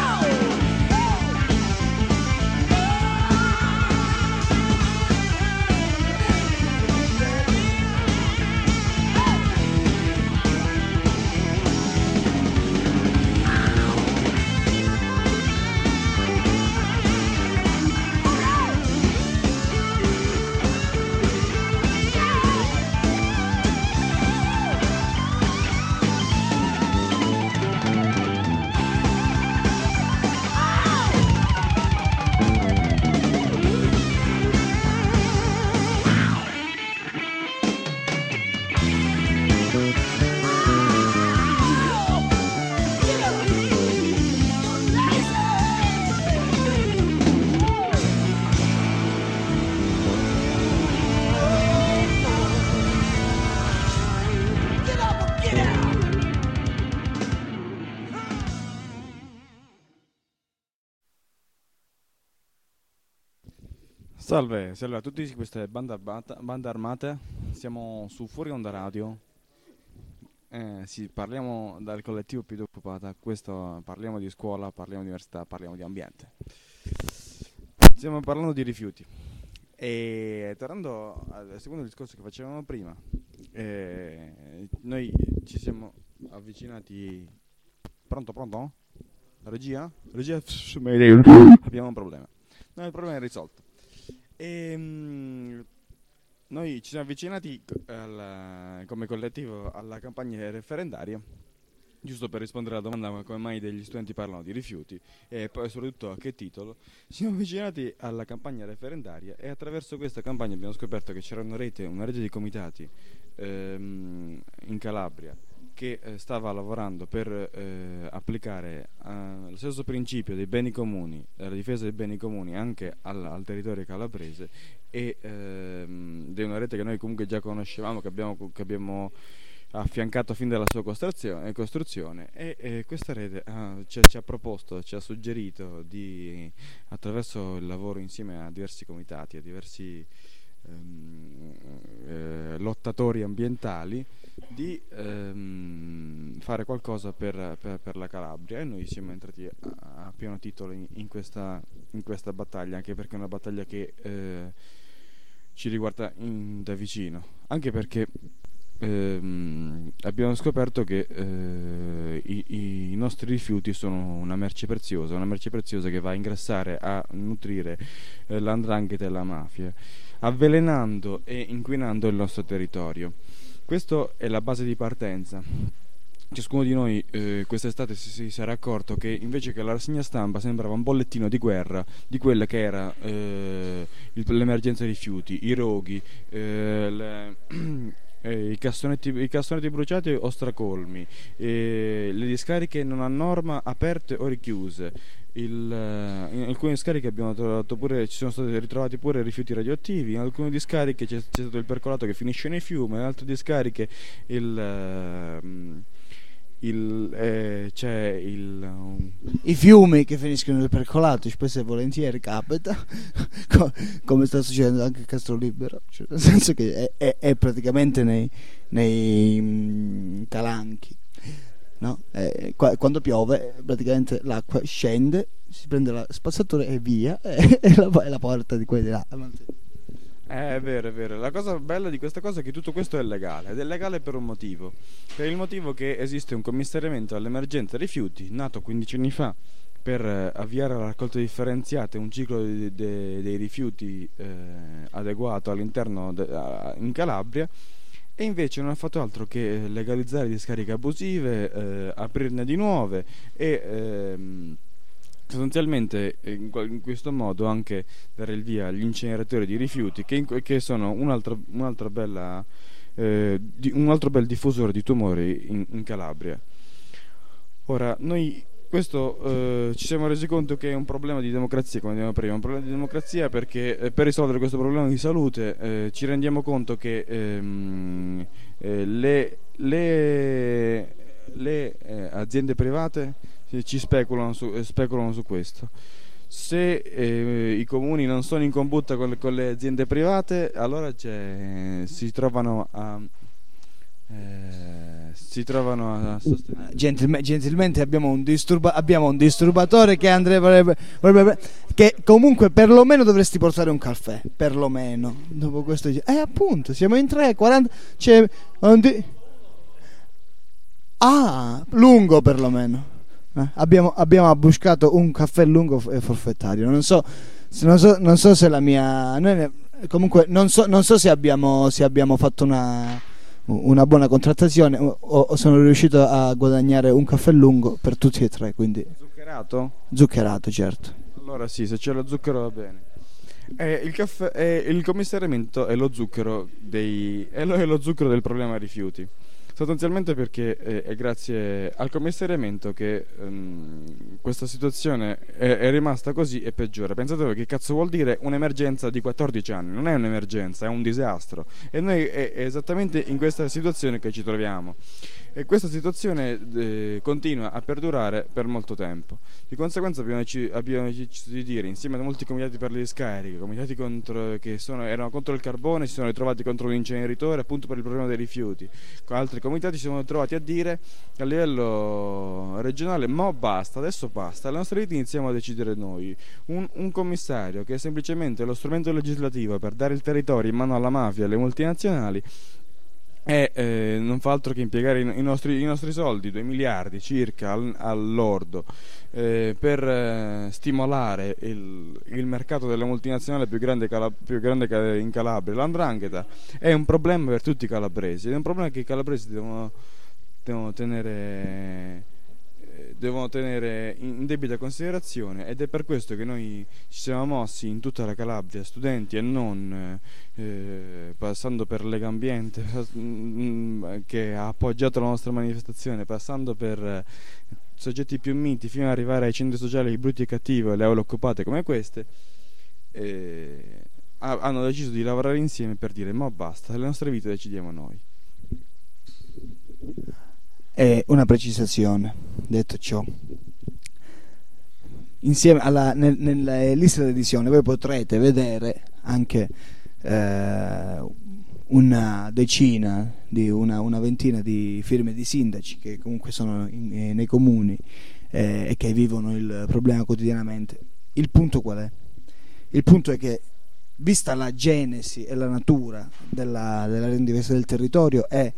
Get up or get out. Salve, salve a tutti, questa è Banda, Armata- Banda Armate, siamo su Fuori Onda Radio, eh, sì, parliamo dal collettivo Più Occupata, questo parliamo di scuola, parliamo di università, parliamo di ambiente. Stiamo parlando di rifiuti e tornando al secondo discorso che facevamo prima, eh, noi ci siamo avvicinati, pronto pronto? Regia? Regia? Abbiamo un problema, no, il problema è risolto. E, mm, noi ci siamo avvicinati al- come collettivo alla campagna referendaria, giusto per rispondere alla domanda come mai degli studenti parlano di rifiuti e poi soprattutto a che titolo. Ci siamo avvicinati alla campagna referendaria e attraverso questa campagna abbiamo scoperto che c'era una rete, una rete di comitati ehm, in Calabria che eh, stava lavorando per eh, applicare eh, lo stesso principio dei beni comuni, della difesa dei beni comuni anche al, al territorio calabrese e ehm, di una rete che noi comunque già conoscevamo, che abbiamo, che abbiamo affiancato fin dalla sua costruzione, costruzione e, e questa rete ah, ci, ci ha proposto, ci ha suggerito di, attraverso il lavoro insieme a diversi comitati, a diversi ehm, eh, lottatori ambientali, di ehm, fare qualcosa per, per, per la Calabria, e noi siamo entrati a, a pieno titolo in, in, questa, in questa battaglia, anche perché è una battaglia che eh, ci riguarda in, da vicino, anche perché ehm, abbiamo scoperto che eh, i, i nostri rifiuti sono una merce preziosa, una merce preziosa che va a ingrassare, a nutrire eh, l'andrangheta e la mafia, avvelenando e inquinando il nostro territorio. Questa è la base di partenza. Ciascuno di noi eh, quest'estate si, si sarà accorto che invece che la rassegna stampa sembrava un bollettino di guerra di quella che era eh, il, l'emergenza rifiuti, i roghi, eh, le, eh, i, cassonetti, i cassonetti bruciati o stracolmi, eh, le discariche non a norma aperte o richiuse. Il, in alcune discariche abbiamo trovato pure, ci sono stati ritrovati pure rifiuti radioattivi, in alcune discariche c'è, c'è stato il percolato che finisce nei fiumi, in altre discariche il, il, eh, c'è il um, i fiumi che finiscono nel percolato, spesso e volentieri capita, co- come sta succedendo anche a Castrolibero, cioè, nel senso che è, è, è praticamente nei, nei mh, calanchi, no? Eh, qua- quando piove praticamente l'acqua scende, si prende la spazzatura e via, e, e la, e la porta di quelli là. Eh, è vero, è vero. La cosa bella di questa cosa è che tutto questo è legale, ed è legale per un motivo. Per il motivo che esiste un commissariamento all'emergenza rifiuti, nato quindici anni fa, per eh, avviare la raccolta differenziata e un ciclo di- de- dei rifiuti eh, adeguato all'interno de- a- in Calabria, e invece non ha fatto altro che legalizzare discariche abusive, eh, aprirne di nuove e ehm, sostanzialmente in, qual- in questo modo anche dare il via agli inceneratori di rifiuti che, in- che sono un'altra, un'altra bella, eh, di- un altro bel diffusore di tumori in, in Calabria. Ora, noi questo eh, ci siamo resi conto che è un problema di democrazia, come dicevamo prima, un problema di democrazia perché eh, per risolvere questo problema di salute eh, ci rendiamo conto che ehm, eh, le, le, le eh, aziende private eh, ci speculano su, eh, speculano su questo. Se eh, i comuni non sono in combutta con le, con le aziende private, allora c'è, si trovano a eh, si trovano a sostenere. Gentilme- gentilmente abbiamo un, disturba- abbiamo un disturbatore che andrebbe, vorrebbe- che comunque perlomeno dovresti portare un caffè, perlomeno dopo questo. Eh appunto, siamo in tre quaranta, c'è un di- ah, lungo perlomeno. Eh, abbiamo, abbiamo abbuscato un caffè lungo e forfettario. Non so, se- non so, non so se la mia. Noi ne- comunque, non so, non so se abbiamo, se abbiamo fatto una, una buona contrattazione o, o sono riuscito a guadagnare un caffè lungo per tutti e tre. Quindi Zuccherato? zuccherato, certo. Allora sì, se c'è lo zucchero va bene. Eh, il caffè, eh, il commissariamento è lo zucchero dei, è lo, è lo zucchero del problema rifiuti. Sostanzialmente perché eh, è grazie al commissariamento che ehm, questa situazione è, è rimasta così e peggiora. Pensate che cazzo vuol dire un'emergenza di quattordici anni? Non è un'emergenza, è un disastro. E noi è, è esattamente in questa situazione che ci troviamo. E questa situazione eh, continua a perdurare per molto tempo. Di conseguenza abbiamo, deci- abbiamo deciso di dire, insieme a molti comitati per le discariche, comitati contro, che sono, erano contro il carbone, si sono ritrovati contro l'inceneritore appunto per il problema dei rifiuti. Con altri comitati si sono trovati a dire a livello regionale: ma basta, adesso basta, le nostre vite iniziamo a decidere noi. Un, un commissario che è semplicemente lo strumento legislativo per dare il territorio in mano alla mafia e alle multinazionali e eh, non fa altro che impiegare i, i, nostri, i nostri soldi, due miliardi circa al, al lordo, eh, per eh, stimolare il, il mercato della multinazionale più grande, cala, più grande in Calabria, l'Andrangheta. È un problema per tutti i calabresi, è un problema che i calabresi devono, devono tenere devono tenere in debita considerazione, ed è per questo che noi ci siamo mossi in tutta la Calabria, studenti e non, eh, passando per Legambiente che ha appoggiato la nostra manifestazione, passando per soggetti più miti fino ad arrivare ai centri sociali brutti e cattivi e le aule occupate come queste, eh, hanno deciso di lavorare insieme per dire: ma basta, le nostre vite decidiamo noi. E una precisazione, detto ciò, insieme alla nel, nella lista di edizione voi potrete vedere anche eh, una decina di una, una ventina di firme di sindaci che comunque sono in, eh, nei comuni eh, e che vivono il problema quotidianamente. Il punto qual è? Il punto è che, vista la genesi e la natura della, della diversa del territorio è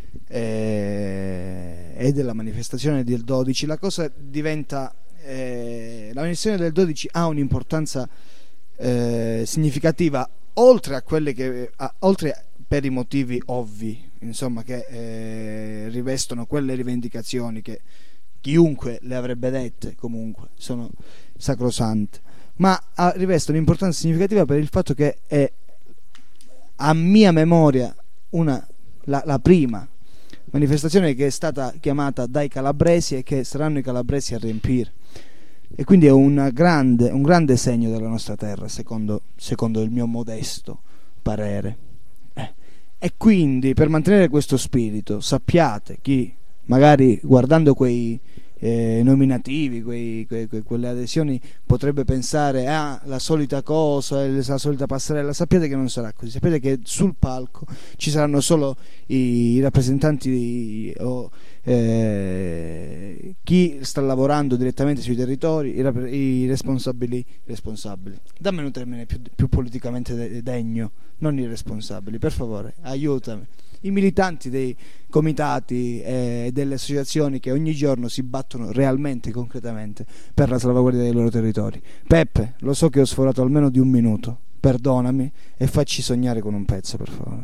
Eh, e della manifestazione del dodici, la cosa diventa eh, la manifestazione del dodici ha un'importanza eh, significativa, oltre a quelle che a, oltre per i motivi ovvi, insomma, che eh, rivestono quelle rivendicazioni che chiunque le avrebbe dette comunque sono sacrosante, ma ha, riveste un'importanza significativa per il fatto che è, a mia memoria, una la, la prima manifestazione che è stata chiamata dai calabresi e che saranno i calabresi a riempire, e quindi è una grande, un grande segno della nostra terra, secondo, secondo il mio modesto parere. Eh. E quindi, per mantenere questo spirito, sappiate, chi magari guardando quei eh, nominativi, quei, quei, que, quelle adesioni, potrebbe pensare ah, la solita cosa, la solita passerella. Sappiate che non sarà così, sappiate che sul palco ci saranno solo i, i rappresentanti di, o eh, chi sta lavorando direttamente sui territori, i, rap- i responsabili responsabili dammi un termine più, più politicamente de- degno, non i responsabili, per favore, aiutami, i militanti dei comitati e delle associazioni che ogni giorno si battono realmente, concretamente per la salvaguardia dei loro territori. Peppe, lo so che ho sforato almeno di un minuto, perdonami e facci sognare con un pezzo, per favore.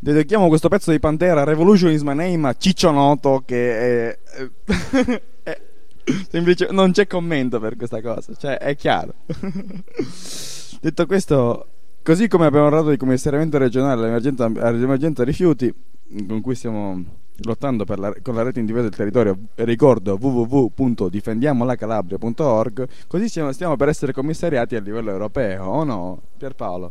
Dedichiamo questo pezzo di Pantera, Revolution is my name, a Ciccio Noto, che è, è, semplice, non c'è commento per questa cosa, cioè è chiaro. Detto questo, così come abbiamo parlato di commissariamento regionale all'emergenza, all'emergenza rifiuti, con cui stiamo lottando per la, con la rete in difesa del territorio, ricordo w w w punto difendiamo la calabria punto org, così stiamo, stiamo per essere commissariati a livello europeo, o no, Pierpaolo?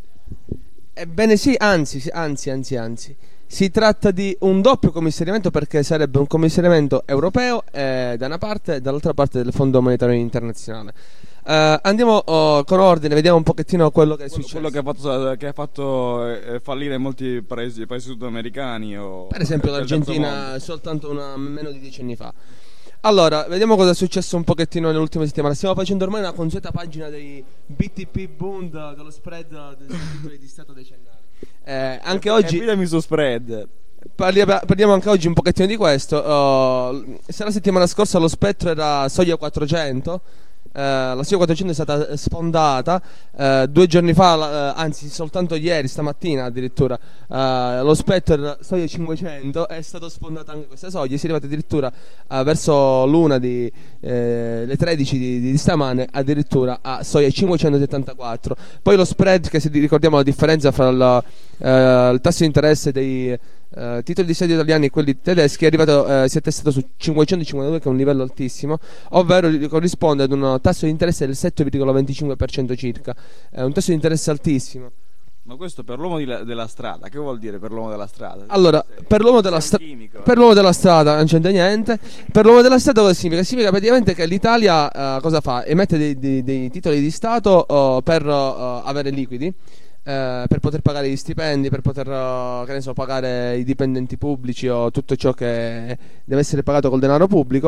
Ebbene sì, anzi, sì, anzi, anzi, anzi. Si tratta di un doppio commissariamento, perché sarebbe un commissariamento europeo eh, da una parte e dall'altra parte del Fondo Monetario Internazionale. Uh, andiamo uh, con ordine, vediamo un pochettino quello che è successo. Quello che ha fatto, che ha fatto eh, fallire molti paesi, paesi sudamericani, o per esempio l'Argentina soltanto una, meno di dieci anni fa. Allora, vediamo cosa è successo un pochettino nelle ultime settimane. Stiamo facendo ormai una consueta pagina dei B T P Bund, dello spread dei titoli di Stato decennali. Eh, anche oggi capitami su spread. Parliamo, parliamo anche oggi un pochettino di questo. Uh, se la settimana scorsa lo spettro era soglia quattrocento, Uh, la soglia quattrocento è stata sfondata uh, due giorni fa, uh, anzi soltanto ieri, stamattina addirittura, uh, lo spettro soglia cinquecento è stato sfondata anche questa soglia. Si è arrivati addirittura uh, verso l'una di eh, le tredici di, di stamane, addirittura a soglia cinquecentosettantaquattro. Poi lo spread, che se ricordiamo la differenza fra il, uh, il tasso di interesse dei Uh, titoli di Stato italiani e quelli tedeschi, è arrivato, uh, si è testato su cinquecentocinquantadue, che è un livello altissimo, ovvero corrisponde ad un tasso di interesse del sette virgola venticinque per cento circa. È un tasso di interesse altissimo. Ma questo per l'uomo di la, della strada, che vuol dire per l'uomo della strada? Allora, per l'uomo della, stra- per l'uomo della strada non c'entra niente. Per l'uomo della strada cosa significa? Significa praticamente che l'Italia uh, cosa fa? Emette dei, dei, dei titoli di Stato uh, per uh, avere liquidi, Eh, per poter pagare gli stipendi, per poter uh, che ne so, pagare i dipendenti pubblici o tutto ciò che deve essere pagato col denaro pubblico,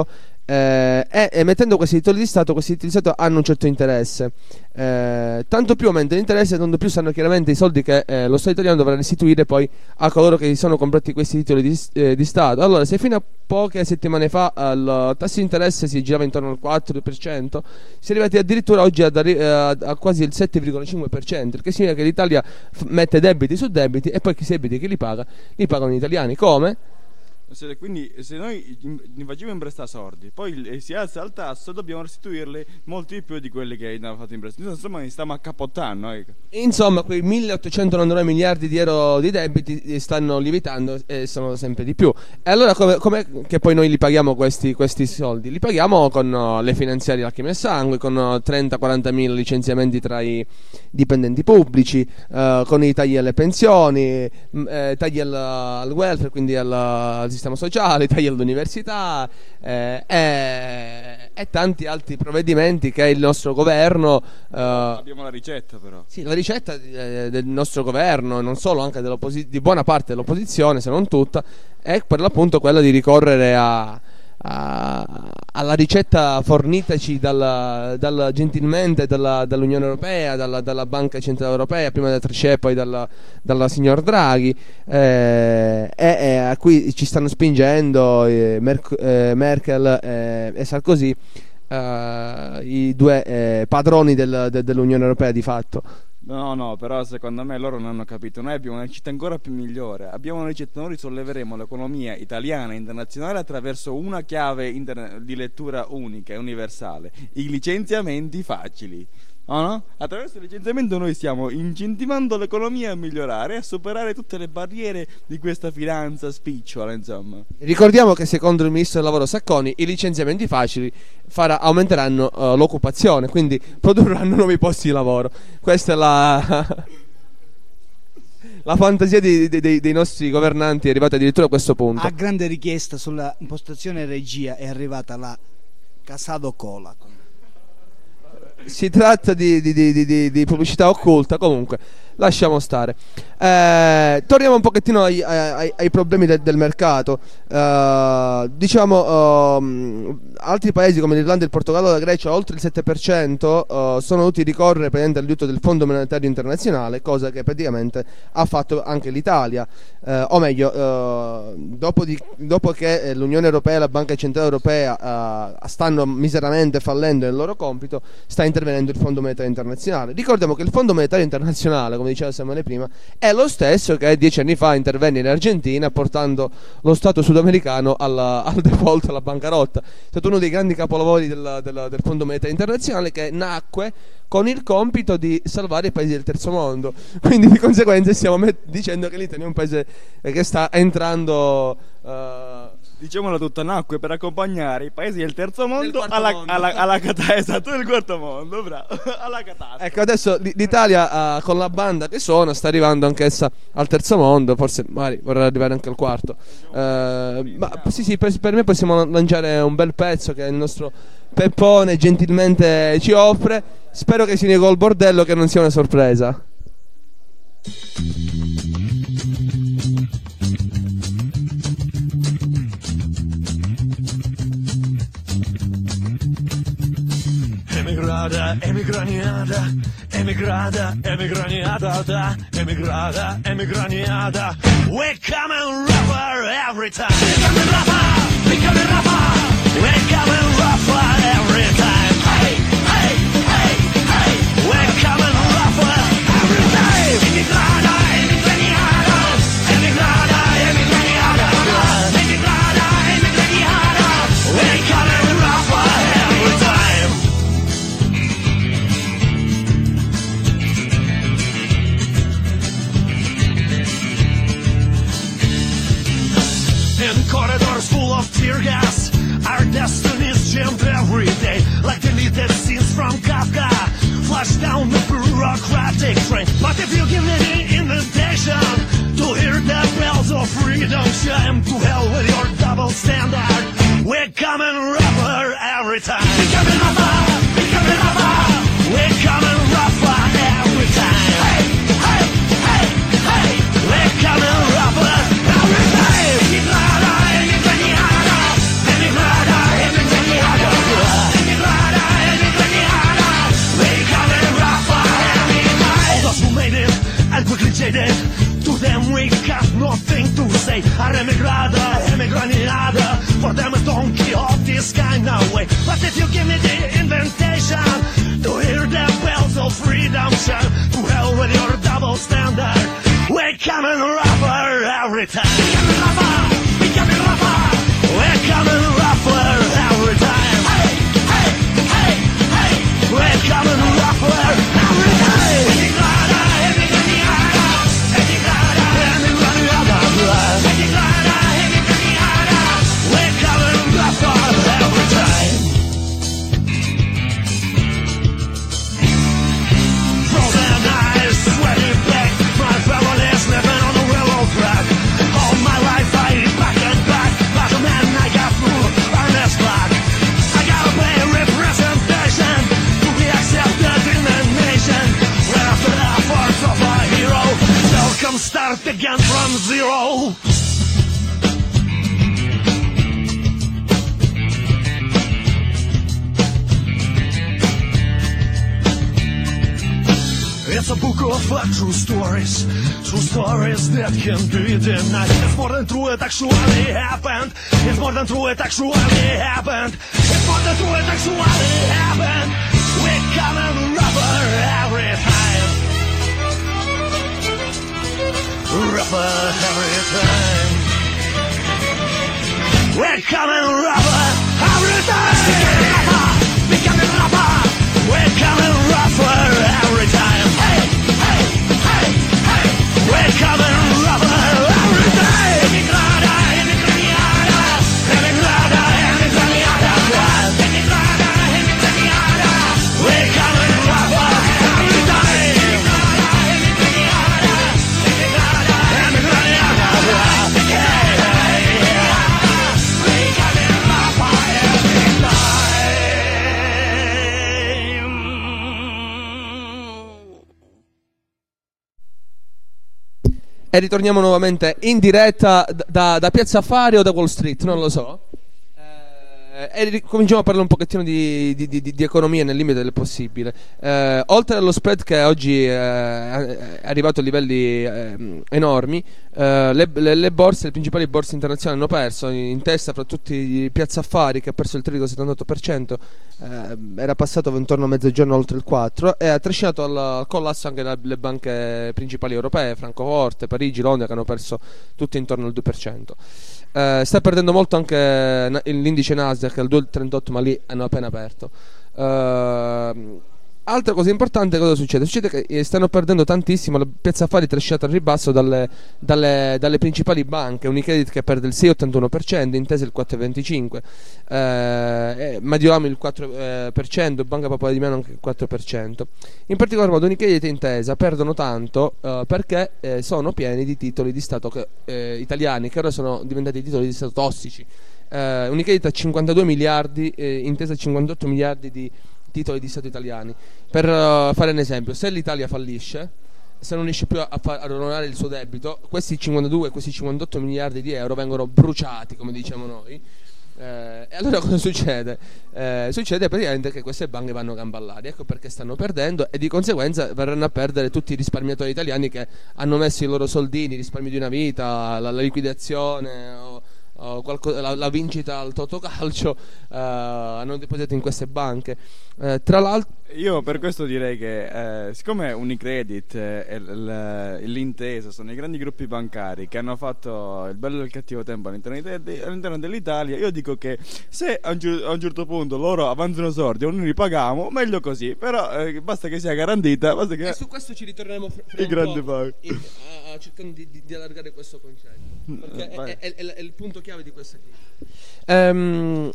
eh, e emettendo questi titoli di Stato, questi titoli di Stato hanno un certo interesse, eh, tanto più aumenta l'interesse, tanto più sanno chiaramente i soldi che eh, lo Stato italiano dovrà restituire poi a coloro che si sono comprati questi titoli di, eh, di Stato. Allora, se fino a poche settimane fa eh, il tasso di interesse si girava intorno al quattro per cento, si è arrivati addirittura oggi ad arri- eh, a quasi il sette virgola cinque per cento, il che significa che l'Italia F- mette debiti su debiti, e poi chi debiti chi li paga? Li pagano gli italiani. Come? Se, quindi se noi ne facciamo in prestare sordi, poi eh, si alza il tasso, dobbiamo restituirle molti di più di quelli che abbiamo fatto in prestito. Insomma, ne stiamo accappottando. Eh. Insomma, quei milleottocentonovantanove miliardi di euro di debiti stanno lievitando e sono sempre di più. E allora come, come che poi noi li paghiamo questi, questi soldi? Li paghiamo con uh, le finanziarie lacrime e sangue, con uh, trenta quaranta mila licenziamenti tra i dipendenti pubblici, uh, con i tagli alle pensioni, mh, eh, tagli al, al welfare, quindi al, al sistema sociale, tagli all'università, eh, e, e tanti altri provvedimenti che il nostro governo uh, abbiamo la ricetta, però sì, la ricetta eh, del nostro governo, non solo, anche di buona parte dell'opposizione, se non tutta, è per l'appunto quella di ricorrere a A, alla ricetta fornitaci dal, dal, gentilmente dalla, dall'Unione Europea, dalla, dalla Banca Centrale Europea, prima da Trichet, poi dalla, dalla signor Draghi, eh, e, e a cui ci stanno spingendo eh, Merc- eh, Merkel eh, e Sarkozy, eh, i due eh, padroni del, de, dell'Unione Europea di fatto. No, no, però secondo me loro non hanno capito. Noi abbiamo una ricetta ancora più migliore. Abbiamo una ricetta, noi risolleveremo l'economia italiana e internazionale attraverso una chiave interne- di lettura unica e universale: i licenziamenti facili. Oh no? Attraverso il licenziamento noi stiamo incentivando l'economia a migliorare e a superare tutte le barriere di questa finanza spicciola, insomma. Ricordiamo che secondo il ministro del lavoro Sacconi i licenziamenti facili farà, aumenteranno uh, l'occupazione, quindi produrranno nuovi posti di lavoro. Questa è la la fantasia di, di, dei, dei nostri governanti è arrivata addirittura a questo punto. A grande richiesta sulla impostazione regia è arrivata la Casado Cola. Si tratta di, di, di, di, di pubblicità occulta. Comunque lasciamo stare. Eh, torniamo un pochettino ai, ai, ai problemi del, del mercato. Eh, diciamo eh, altri paesi come l'Irlanda, il Portogallo e la Grecia, oltre il sette per cento eh, sono dovuti ricorrere praticamente all'aiuto del Fondo Monetario Internazionale, cosa che praticamente ha fatto anche l'Italia, eh, o meglio eh, dopo, di, dopo che l'Unione Europea e la Banca Centrale Europea eh, stanno miseramente fallendo nel loro compito, sta intervenendo il Fondo Monetario Internazionale. Ricordiamo che il Fondo Monetario Internazionale, come diceva Samuele prima, è è lo stesso che dieci anni fa intervenne in Argentina portando lo Stato sudamericano alla, al default, alla bancarotta. È stato uno dei grandi capolavori del, del, del Fondo Monetario Internazionale, che nacque con il compito di salvare i paesi del terzo mondo. Quindi di conseguenza stiamo met- dicendo che l'Italia è un paese che sta entrando... Uh, Diciamola tutta, nacque per accompagnare i paesi del terzo mondo quarto alla, mondo. alla, alla cata- esatto, del quarto mondo, bravo, alla catastrofe. Ecco, adesso l- l'Italia uh, con la banda che suona sta arrivando anch'essa al terzo mondo, forse magari vorrà arrivare anche al quarto. Uh, ma sì, sì, per, per me possiamo lanciare un bel pezzo che il nostro Peppone gentilmente ci offre. Spero che si nego col bordello, che non sia una sorpresa. Emigrada, emigraniada, emigrada, emigraniada, da, emigrada, emigraniada. We come and rougher every time. We come and rougher, we come and rougher. We come and rougher every time. Hey, hey, hey, hey. We come and rougher every time. Emigrada, emigraniada, emigrada, emigraniada, emigrada, emigraniada. We come and rougher every time. In corridors full of tear gas, our destinies jammed every day, like deleted scenes from Kafka, flash down the bureaucratic train. But if you give me the invitation to hear the bells of freedom chime, to hell with your double standard. We're coming rougher every time. We're coming rougher, we're coming rougher. We're coming rougher every time. Hey, hey, hey, hey. We're coming rougher every time. And quickly jaded, to them we got nothing to say. Our emigrada, emigraniada, for them it's Don Quixote's kind of way. But if you give me the invitation to hear the bells of freedom shout, to hell with your double standard. We're coming rougher every time. We're coming rougher, we're coming rougher. We're coming rougher every time. Hey, hey, hey, hey. We're coming rougher every time. Emigrada, emigraniada, emigrada, emigraniada, emigrada, emigraniada. We're coming rougher every time. Frozen eyes, sweaty back, my family's living on the railroad track. All my life I eat back and back, like a man I got through on this clock. I gotta pay representation to be accepted in the nation. Right after the efforts of a hero, they'll come start again from zero. It's a book of uh, true stories, true stories that can be denied. It's more than true, it actually happened. It's more than true, it actually happened. It's more than true, it actually happened. We're coming rougher every time. Rougher every time. We're coming rougher every time. We're coming rougher, we're coming rougher. We're coming rougher every time. Hey, hey, hey, hey. We're coming rougher every time. Emigrada, emigraniada, emigrada, emigraniada, emigrada, emigraniada. We're coming rougher every time. Emigrada, emigraniada, emigrada, emigraniada. Hey, hey, yeah. We're coming rougher every time. E ritorniamo nuovamente in diretta d- da, da Piazza Affari o da Wall Street, non lo so. Eh, e cominciamo a parlare un pochettino di, di, di, di economia nel limite del possibile. Eh, oltre allo spread che oggi eh, è arrivato a livelli eh, enormi, eh, le, le, le borse, le principali borse internazionali hanno perso, in testa fra tutti Piazza Affari che ha perso il tre virgola settantotto per cento, eh, era passato intorno a mezzogiorno oltre il quattro per cento, e ha trascinato al collasso anche la, le banche principali europee, Francoforte, Parigi, Londra, che hanno perso tutti intorno al due per cento. Uh, sta perdendo molto anche l'indice Nasdaq al due virgola trentotto, ma lì hanno appena aperto. Uh, altra cosa importante, cosa succede? Succede che stanno perdendo tantissimo, la Piazza Affari trascinata al ribasso dalle, dalle, dalle principali banche. Unicredit che perde il sei virgola ottantuno per cento, Intesa il quattro virgola venticinque per cento, uh, Mediolanum il quattro per cento, Banca Popolare di Milano anche il quattro per cento. In particolar modo Unicredit e Intesa perdono tanto uh, perché eh, sono pieni di titoli di Stato che, eh, italiani, che ora sono diventati titoli di Stato tossici. uh, Unicredit ha cinquantadue miliardi, eh, Intesa cinquantotto miliardi di titoli di Stato italiani. Per uh, fare un esempio, se l'Italia fallisce, se non riesce più a, fa- a onorare il suo debito, questi cinquantadue, questi cinquantotto miliardi di euro vengono bruciati, come diciamo noi. Eh, e allora cosa succede? Eh, succede praticamente che queste banche vanno a gamba all'aria, ecco perché stanno perdendo, e di conseguenza verranno a perdere tutti i risparmiatori italiani che hanno messo i loro soldini, i risparmi di una vita, la, la liquidazione o, o qualcosa, la, la vincita al totocalcio, eh, hanno depositato in queste banche. Eh, tra l'altro, io per questo direi che eh, siccome Unicredit eh, e l- l'Intesa sono i grandi gruppi bancari che hanno fatto il bello e il cattivo tempo all'interno, de- de- all'interno dell'Italia, io dico che se a un, gi- a un certo punto loro avanzano sordi o noi li paghiamo, meglio così, però eh, basta che sia garantita, basta che e su questo ci ritorneremo fra, fra i un grandi po' banchi. in, a, a, cercando di, di, di allargare questo concetto, perché è, è, è, è il punto chiave di questa crisi. Ehm,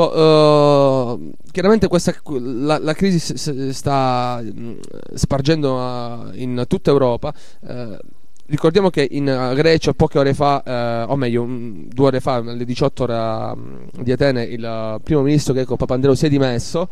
dicevo, uh, chiaramente questa, la, la crisi s- s- sta mh, spargendo uh, in tutta Europa. Uh, ricordiamo che in uh, Grecia poche ore fa, uh, o meglio um, due ore fa, alle diciotto ore um, di Atene, il uh, primo ministro greco Papandreou si è dimesso.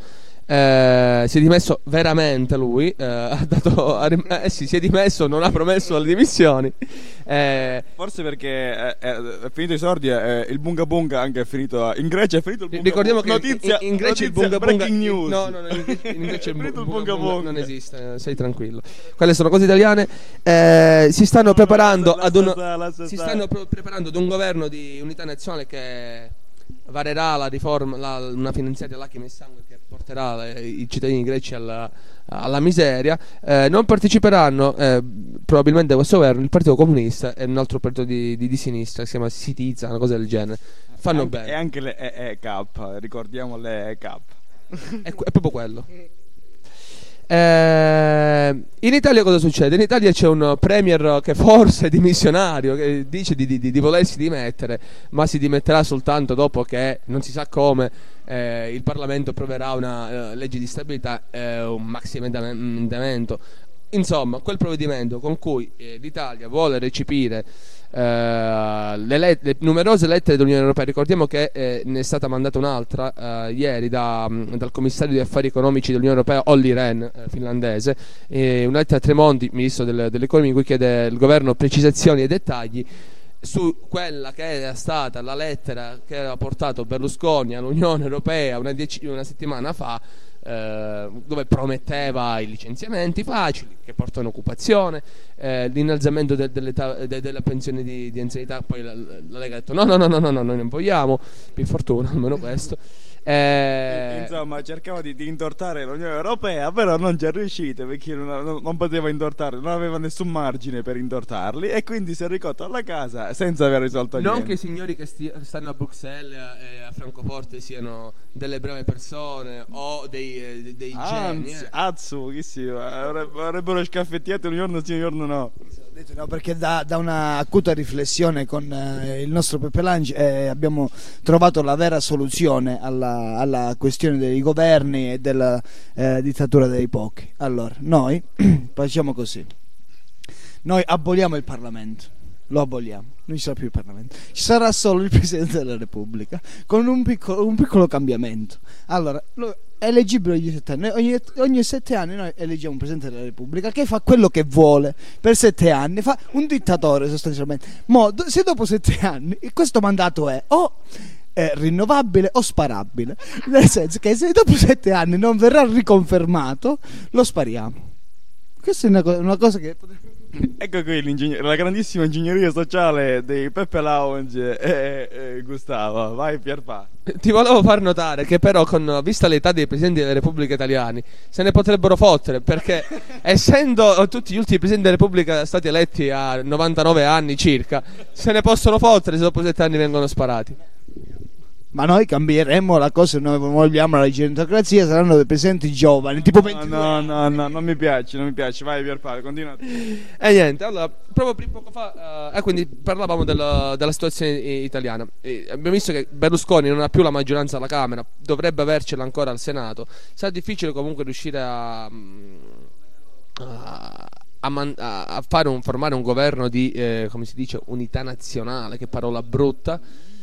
Eh, si è dimesso veramente lui, eh, ha dato, ha rim- eh sì, si è dimesso, non ha promesso le dimissioni. Eh, Forse perché è, è, è finito i sordi, è, il bunga bunga anche è finito in Grecia, è finito il bunga ricordiamo bunga. che Notizia, in, in Grecia notizia, il bunga bunga, breaking news. no, no, no, in Grecia, in Grecia il, È finito bu- il bunga bunga bunga bunga. non esiste, sei tranquillo. Quelle sono cose italiane. Eh, si stanno preparando la ad un sa, la sa, si sa. stanno pro- preparando ad un governo di unità nazionale che varerà la riforma, la, una finanziaria lacrime e sangue che porterà le, i cittadini greci alla, alla miseria. Eh, non parteciperanno eh, probabilmente a questo governo il Partito Comunista e un altro partito di, di, di sinistra che si chiama Sitiza, una cosa del genere. Fanno anche, bene. E anche le E E K, ricordiamo le E E K. È, è proprio quello. Eh, in Italia cosa succede? In Italia c'è un premier che forse è dimissionario, che dice di, di, di volersi dimettere, ma si dimetterà soltanto dopo che non si sa come eh, il Parlamento approverà una uh, legge di stabilità, eh, un maxi emendamento. Insomma, quel provvedimento con cui eh, l'Italia vuole recepire eh, le, let- le numerose lettere dell'Unione Europea. Ricordiamo che eh, ne è stata mandata un'altra eh, ieri da, mh, dal commissario di affari economici dell'Unione Europea Olli Rehn, eh, finlandese, eh, una lettera a Tremonti, ministro del, dell'economia, in cui chiede al governo precisazioni e dettagli su quella che era stata la lettera che aveva portato Berlusconi all'Unione Europea una, dieci- una settimana fa, eh, dove prometteva i licenziamenti facili che portano occupazione, eh, l'innalzamento de- dell'età, de- della pensione di, di anzianità. Poi la, la Lega ha detto no no no no no, no noi non vogliamo, per fortuna almeno questo. Eh, Insomma, cercava di, di intortare l'Unione Europea, però non ci è riuscito perché non, non, non poteva intortare, non aveva nessun margine per intortarli, e quindi si è ricotto alla casa senza aver risolto niente. non che i signori che sti- stanno a Bruxelles e a Francoforte siano delle brave persone o dei, eh, dei geni, Anzi, eh. azzu, chi si avrebbe- avrebbero scaffettiato un giorno sì, un giorno no. No, perché da, da una acuta riflessione con eh, il nostro Peppe Lange eh, abbiamo trovato la vera soluzione alla, alla questione dei governi e della eh, dittatura dei pochi. Allora, noi facciamo così: noi aboliamo il Parlamento, lo aboliamo, non ci sarà più il Parlamento, ci sarà solo il Presidente della Repubblica con un piccolo, un piccolo cambiamento. Allora, lo, è eleggibile ogni sette anni. Ogni, ogni sette anni noi eleggiamo un Presidente della Repubblica che fa quello che vuole per sette anni, fa un dittatore sostanzialmente. Mo, do, se dopo sette anni questo mandato è o è rinnovabile o sparabile, nel senso che se dopo sette anni non verrà riconfermato, lo spariamo. Questa è una, co- una cosa che ecco qui la grandissima ingegneria sociale di Peppe Lounge e, e Gustavo. Vai Pierpa. Ti volevo far notare che però, con vista l'età dei presidenti delle repubbliche italiane, se ne potrebbero fottere, perché essendo tutti gli ultimi presidenti della repubblica stati eletti a novantanove anni circa, se ne possono fottere se dopo sette anni vengono sparati. Ma noi cambieremo la cosa, noi vogliamo la gerontocrazia, saranno dei presidenti giovani, tipo ventidue. No, no, no, no, non mi piace, non mi piace. Vai Pierpaolo, continua. E niente, allora, proprio poco fa, uh, e quindi parlavamo della, della situazione italiana. E abbiamo visto che Berlusconi non ha più la maggioranza alla Camera, dovrebbe avercela ancora al Senato. Sarà difficile comunque riuscire a... a A, man- a fare un, formare un governo di, eh, come si dice, unità nazionale, che parola brutta,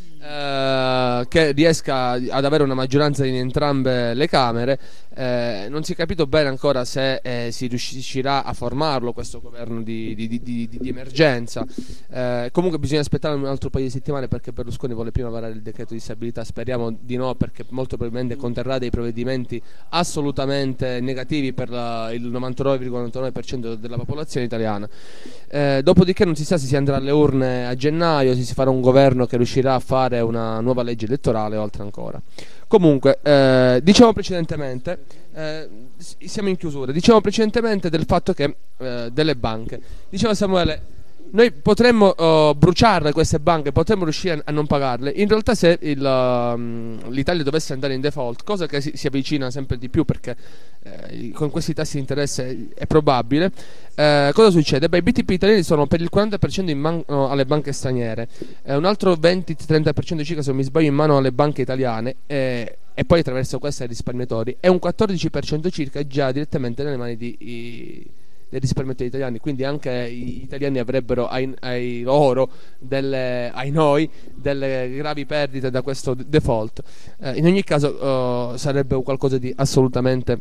eh, che riesca ad avere una maggioranza in entrambe le Camere. Eh, non si è capito bene ancora se eh, si riuscirà a formarlo questo governo di, di, di, di, di emergenza. Eh, comunque bisogna aspettare un altro paio di settimane, perché Berlusconi vuole prima varare il decreto di stabilità. Speriamo di no, perché molto probabilmente conterrà dei provvedimenti assolutamente negativi per la, il novantanove virgola novantanove per cento della popolazione italiana. Eh, dopodiché non si sa se si andrà alle urne a gennaio, se si farà un governo che riuscirà a fare una nuova legge elettorale o altro ancora. Comunque, eh, diciamo precedentemente, eh, siamo in chiusura, diciamo precedentemente del fatto che eh, delle banche, diceva Samuele, noi potremmo uh, bruciarle queste banche, potremmo riuscire a non pagarle. In realtà, se il, uh, l'Italia dovesse andare in default, cosa che si, si avvicina sempre di più, perché eh, con questi tassi di interesse è probabile, eh, cosa succede? Beh, i B T P italiani sono per il quaranta per cento in mano alle banche straniere, eh, un altro venti trenta per cento circa, se non mi sbaglio, in mano alle banche italiane, eh, e poi attraverso queste ai risparmiatori, e un quattordici per cento circa già direttamente nelle mani di... I, dei risparmiatori italiani. Quindi anche gli italiani avrebbero ai, ai loro delle, ai noi delle gravi perdite da questo default. Eh, in ogni caso uh, sarebbe qualcosa di assolutamente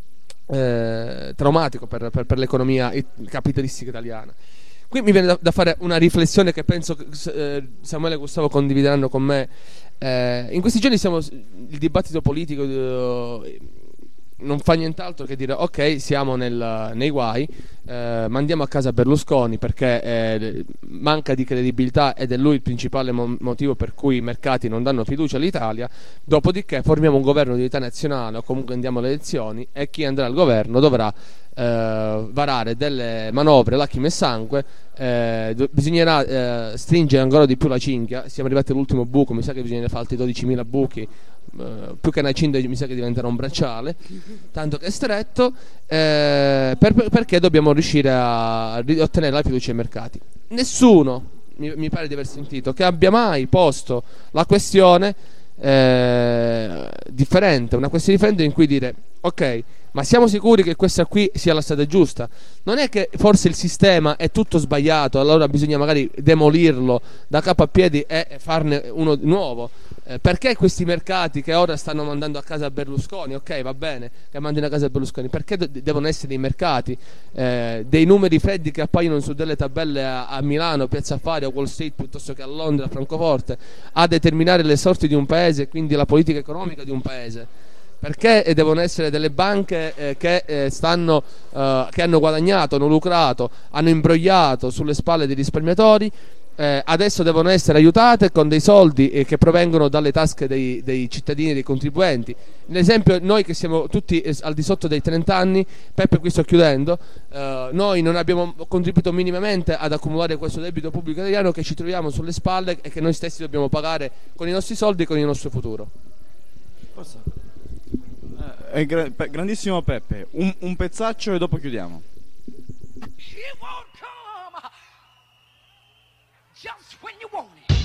eh, traumatico per, per, per l'economia capitalistica italiana. Qui mi viene da, da fare una riflessione che penso che eh, Samuele e Gustavo condivideranno con me. Eh, in questi giorni siamo il dibattito politico eh, non fa nient'altro che dire ok, siamo nel, nei guai, eh, mandiamo a casa Berlusconi perché eh, manca di credibilità ed è lui il principale mo- motivo per cui i mercati non danno fiducia all'Italia. Dopodiché formiamo un governo di unità nazionale o comunque andiamo alle elezioni, e chi andrà al governo dovrà eh, varare delle manovre lacrime e sangue. Eh, do- bisognerà eh, stringere ancora di più la cinghia. Siamo arrivati all'ultimo buco, mi sa che bisogna fare altri dodicimila buchi. Uh, più che una cinghia mi sa che diventerà un bracciale, tanto che è stretto, eh, per, per, perché dobbiamo riuscire a, a ottenere la fiducia ai mercati. Nessuno, mi, mi pare di aver sentito, che abbia mai posto la questione eh, differente, una questione differente in cui dire ok, ma siamo sicuri che questa qui sia la strada giusta? Non è che forse il sistema è tutto sbagliato, allora bisogna magari demolirlo da capo a piedi e farne uno nuovo? Eh, perché questi mercati che ora stanno mandando a casa Berlusconi, ok, va bene che mandino a casa Berlusconi, perché de- devono essere dei mercati, eh, dei numeri freddi che appaiono su delle tabelle a, a Milano, Piazza Affari o Wall Street, piuttosto che a Londra, a Francoforte, a determinare le sorti di un paese e quindi la politica economica di un paese? Perché devono essere delle banche eh, che eh, stanno eh, che hanno guadagnato, hanno lucrato, hanno imbrogliato sulle spalle dei risparmiatori, eh, adesso devono essere aiutate con dei soldi eh, che provengono dalle tasche dei, dei cittadini, dei contribuenti. L'esempio, noi che siamo tutti eh, al di sotto dei trenta anni, Peppe, qui sto chiudendo, eh, noi non abbiamo contribuito minimamente ad accumulare questo debito pubblico italiano che ci troviamo sulle spalle e che noi stessi dobbiamo pagare con i nostri soldi e con il nostro futuro. Forse. Eh, gra- pe- grandissimo Peppe, un, un pezzaccio e dopo chiudiamo. She won't come just when you want it.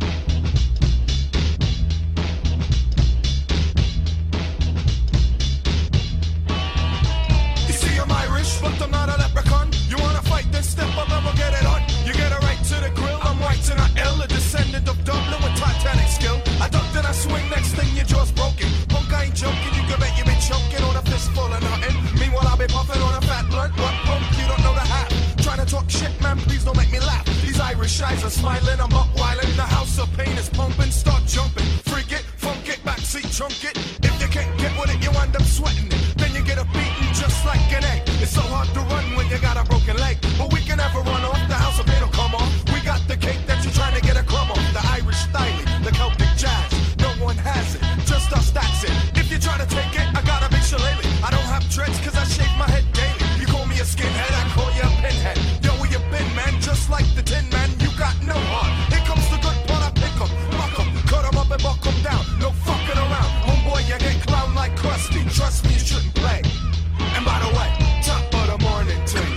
You see, I'm Irish, but I'm not a leprechaun. You wanna fight, then step up and we'll get it on. You get it right to the grill, I'm white and I ill, a descendant of Dublin with Titanic skill. I ducked and I swing, next thing your jaw's broken. Punk, I ain't joking, you can bet you been choking on a fistful of nothing. Meanwhile, I'll be puffing on a fat blunt. What punk, you don't know the half. Trying to talk shit, man, please don't make me laugh. These Irish eyes are smiling, I'm buck wildin'. The house of pain is pumping, start jumping. Freak it, funk it, backseat trunk it. If you can't get with it, you wind up sweating it. Then you get a beating just like an egg. It's so hard to run when you got a broken leg. But we can never run off, the house of pain will come off. We got the cake that you're trying to get a crumb off. The Irish styling, the Celtic jazz. No one has it, just us that's it. If you try to take it, I got a big shillelagh. I don't have dreads cause I shave my head daily. You call me a skinhead, I call you a pinhead. Yo, where you been, man? Just like the Tin Man, you got no heart. Here comes the good part, I pick 'em, buck 'em, cut 'em up and buck 'em down. No fucking around, homeboy, you get clown like Krusty. Trust me, you shouldn't play. And by the way, top of the morning to you.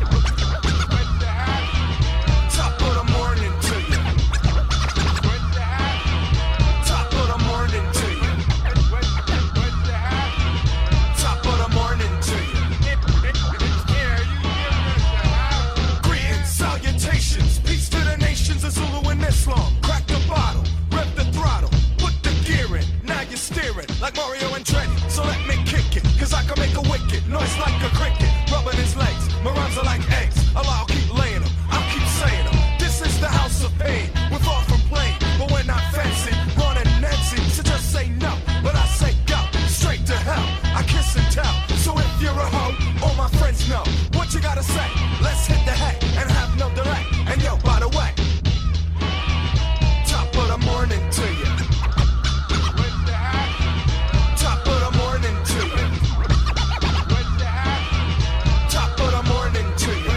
Top of the morning to you. Top of the morning to you. Top of the morning to you. Greetings, salutations, peace to the nations of Zulu and Islam. Crack the bottle, rev the throttle, put the gear in. Now you're steering like Mario Andretti. So let me kick it, cause I can make a wicked noise like a cricket. Rubbing his legs, my rhymes are like eggs. Allah, I'll keep laying them, I'll keep saying them. This is the house of pain, we're far from plain, but we're not fancy, running Nancy. So just say no, but I say go, straight to hell. I kiss and tell, so if you're a hoe, all my friends know what you gotta say. Let's hit the hay and have no delay. And yo, by the way, top of the morning to you. Top of the morning to you. Top of the morning to you.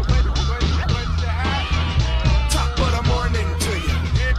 Top of the morning to you.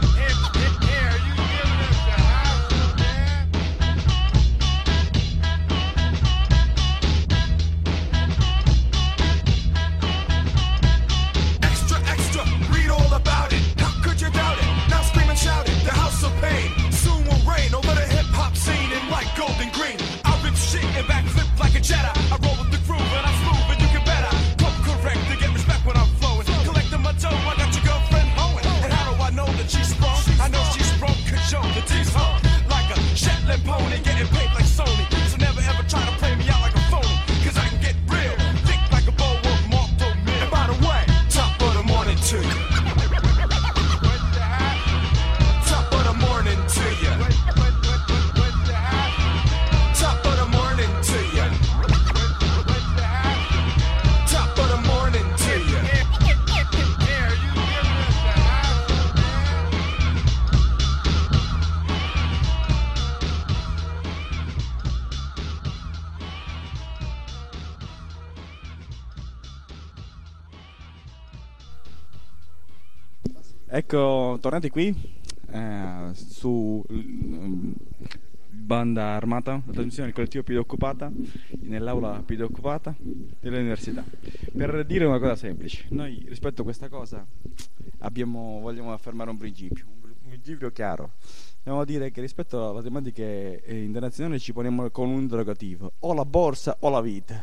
Extra, extra, read all about it. How could you doubt it? Now scream and shout it. The house of pain soon will reign over the hip hop scene in white, gold, and green. I rip shit and backflip like a Jedi. I roll with the groove and I'm smooth and you can better. Come correct to get respect when I'm flowing. Collecting my dough, I got your girlfriend hoeing. And how do I know that she's sprung? I know she's sprung, cause yo, the D's hung like a Shetland pony, getting paid like Sony. So never ever try to play me out like a phony, cause I can get real, thick like a bowl of Marco Mill. And by the way, top of the morning to you. Top of the morning to you. Top of the morning to you. Top of the morning to you. Ecco, tornati qui eh, su mm, Banda Armata, la trasmissione del collettivo Piede Occupata, nell'aula Piede Occupata dell'università, per dire una cosa semplice. Noi rispetto a questa cosa abbiamo, vogliamo affermare un principio, un principio chiaro. Dobbiamo dire che rispetto alle tematiche internazionali ci poniamo con un interrogativo: o la borsa o la vita.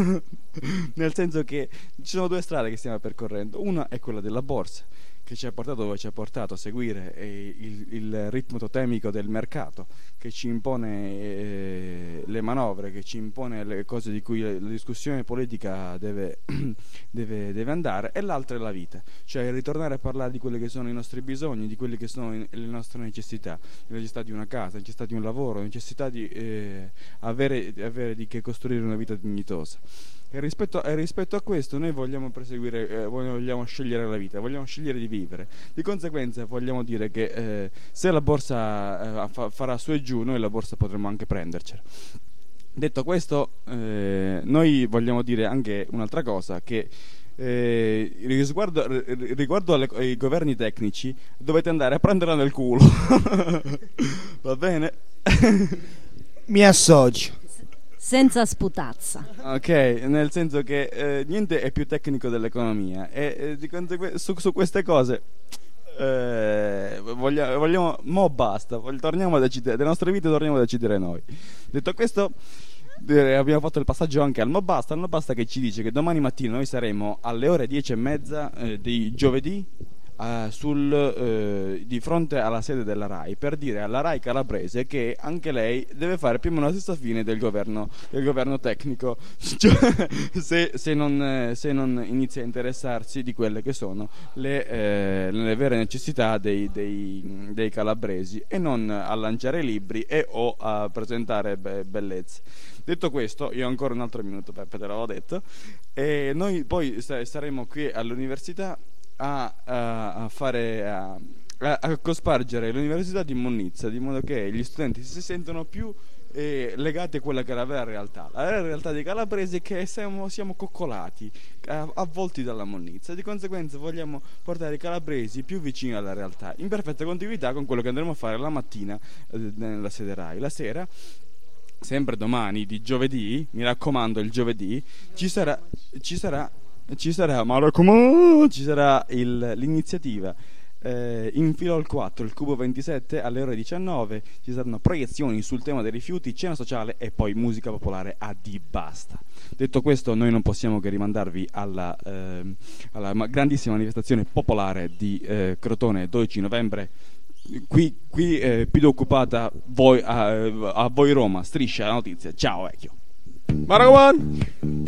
Nel senso che ci sono due strade che stiamo percorrendo. Una è quella della borsa, che ci ha portato dove ci ha portato a seguire eh, il, il ritmo totemico del mercato, che ci impone eh, le manovre, che ci impone le cose di cui la discussione politica deve, deve, deve andare, e l'altra è la vita, cioè ritornare a parlare di quelli che sono i nostri bisogni, di quelle che sono le nostre necessità, la necessità di una casa, la necessità di un lavoro, la necessità di eh, avere, avere di che costruire una vita dignitosa. E rispetto, e rispetto a questo noi vogliamo perseguire, eh, vogliamo scegliere la vita, vogliamo scegliere di vivere. Di conseguenza vogliamo dire che eh, se la borsa eh, fa, farà su e giù, noi la borsa potremo anche prendercela. Detto questo, eh, noi vogliamo dire anche un'altra cosa, che eh, riguardo, riguardo alle, ai governi tecnici dovete andare a prenderla nel culo. Va bene? Mi associo. Senza sputazza. Ok, nel senso che eh, niente è più tecnico dell'economia e eh, di conseguenza su, su queste cose eh, vogliamo, vogliamo mo basta, vogliamo, torniamo a decidere delle nostre vite, torniamo a decidere noi. Detto questo, eh, abbiamo fatto il passaggio anche al mo basta, al mo basta che ci dice che domani mattina noi saremo alle ore dieci e mezza eh, di giovedì Uh, sul, uh, di fronte alla sede della RAI per dire alla RAI calabrese che anche lei deve fare più o meno la stessa fine del governo, del governo tecnico, cioè, se, se, non, se non inizia a interessarsi di quelle che sono le, eh, le vere necessità dei, dei, dei calabresi e non a lanciare libri e o a presentare be- bellezze. Detto questo, io ho ancora un altro minuto, Peppe, te l'avevo detto, e noi poi saremo qui all'università A, a, a fare a, a, a cospargere l'università di immondizia, di modo che gli studenti si sentono più eh, legati a quella che è la vera realtà, la vera realtà dei calabresi è che siamo, siamo coccolati, a, avvolti dalla monnizia. Di conseguenza vogliamo portare i calabresi più vicini alla realtà, in perfetta continuità con quello che andremo a fare la mattina eh, nella sede RAI. La sera, sempre domani, di giovedì, mi raccomando, il giovedì ci sarà ci sarà Ci sarà, ma raccomando, ci sarà il, l'iniziativa eh, In filo al quattro, il cubo ventisette alle ore diciannove. Ci saranno proiezioni sul tema dei rifiuti, cena sociale e poi musica popolare a di basta. Detto questo, noi non possiamo che rimandarvi alla, eh, alla grandissima manifestazione popolare di eh, Crotone, dodici novembre. Qui, qui eh, più occupata voi, a, a voi Roma. Striscia la notizia. Ciao vecchio. Ma raccomando.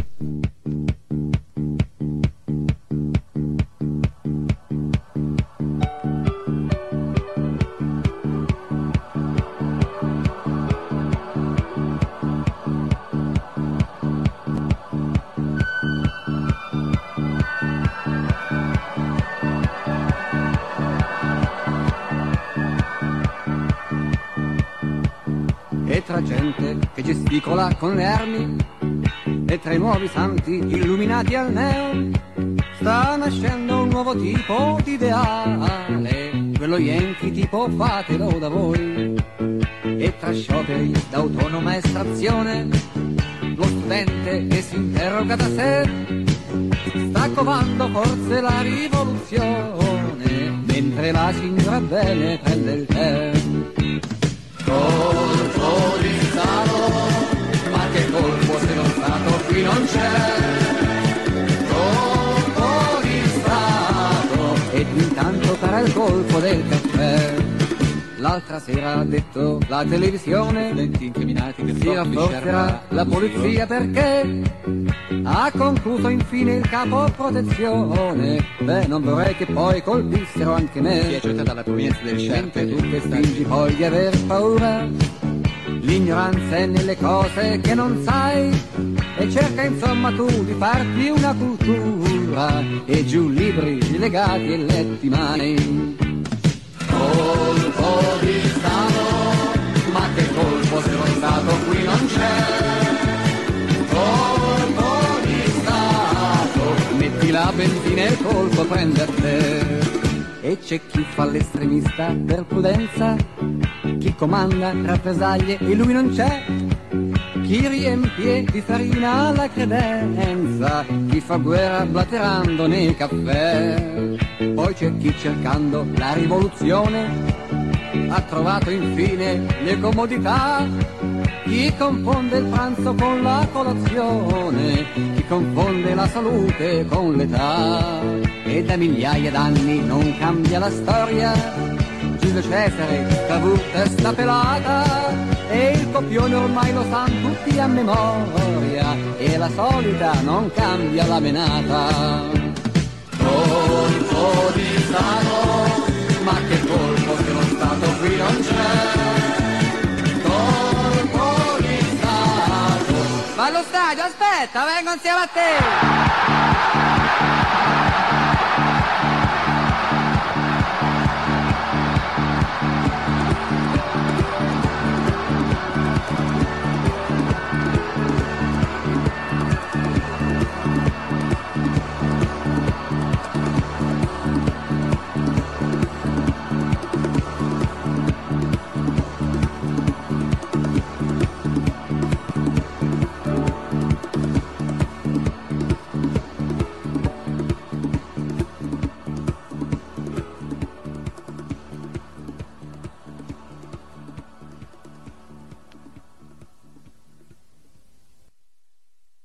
E tra gente che gesticola con le armi e tra i nuovi santi illuminati al neon sta nascendo un nuovo tipo di ideale, quello yankee tipo fatelo da voi. E tra scioperi d'autonoma estrazione lo studente che si interroga da sé sta covando forse la rivoluzione mentre la signora bene prende il tè. Colpo di Stato, ma che colpo se lo Stato qui non c'è? Colpo di Stato, ed intanto farà il colpo del caffè. L'altra sera ha detto la televisione si rafforzerà la polizia perché ha concluso infine il capo protezione. Beh, non vorrei che poi colpissero anche me. Si è accettata dalla provenienza del scienze. Tu che spingi poi di aver paura, l'ignoranza è nelle cose che non sai e cerca insomma tu di farti una cultura e giù libri legati e letti mani. Colpo di Stato, ma che colpo se lo Stato qui non c'è? Colpo di Stato, metti la benzina e il colpo prende a te. E c'è chi fa l'estremista per prudenza, chi comanda rappresaglie e lui non c'è, chi riempie di farina la credenza, chi fa guerra blaterando nei caffè. Poi c'è chi cercando la rivoluzione ha trovato infine le comodità, chi confonde il pranzo con la colazione, chi confonde la salute con l'età. E da migliaia d'anni non cambia la storia, Giulio Cesare, Cavour, testa pelata, e il copione ormai lo sanno tutti a memoria, e la solita non cambia la menata. Colpo di Stato, ma che colpo se lo Stato qui non c'è? Colpo di Stato. Ma allo stadio, aspetta, vengo insieme a te!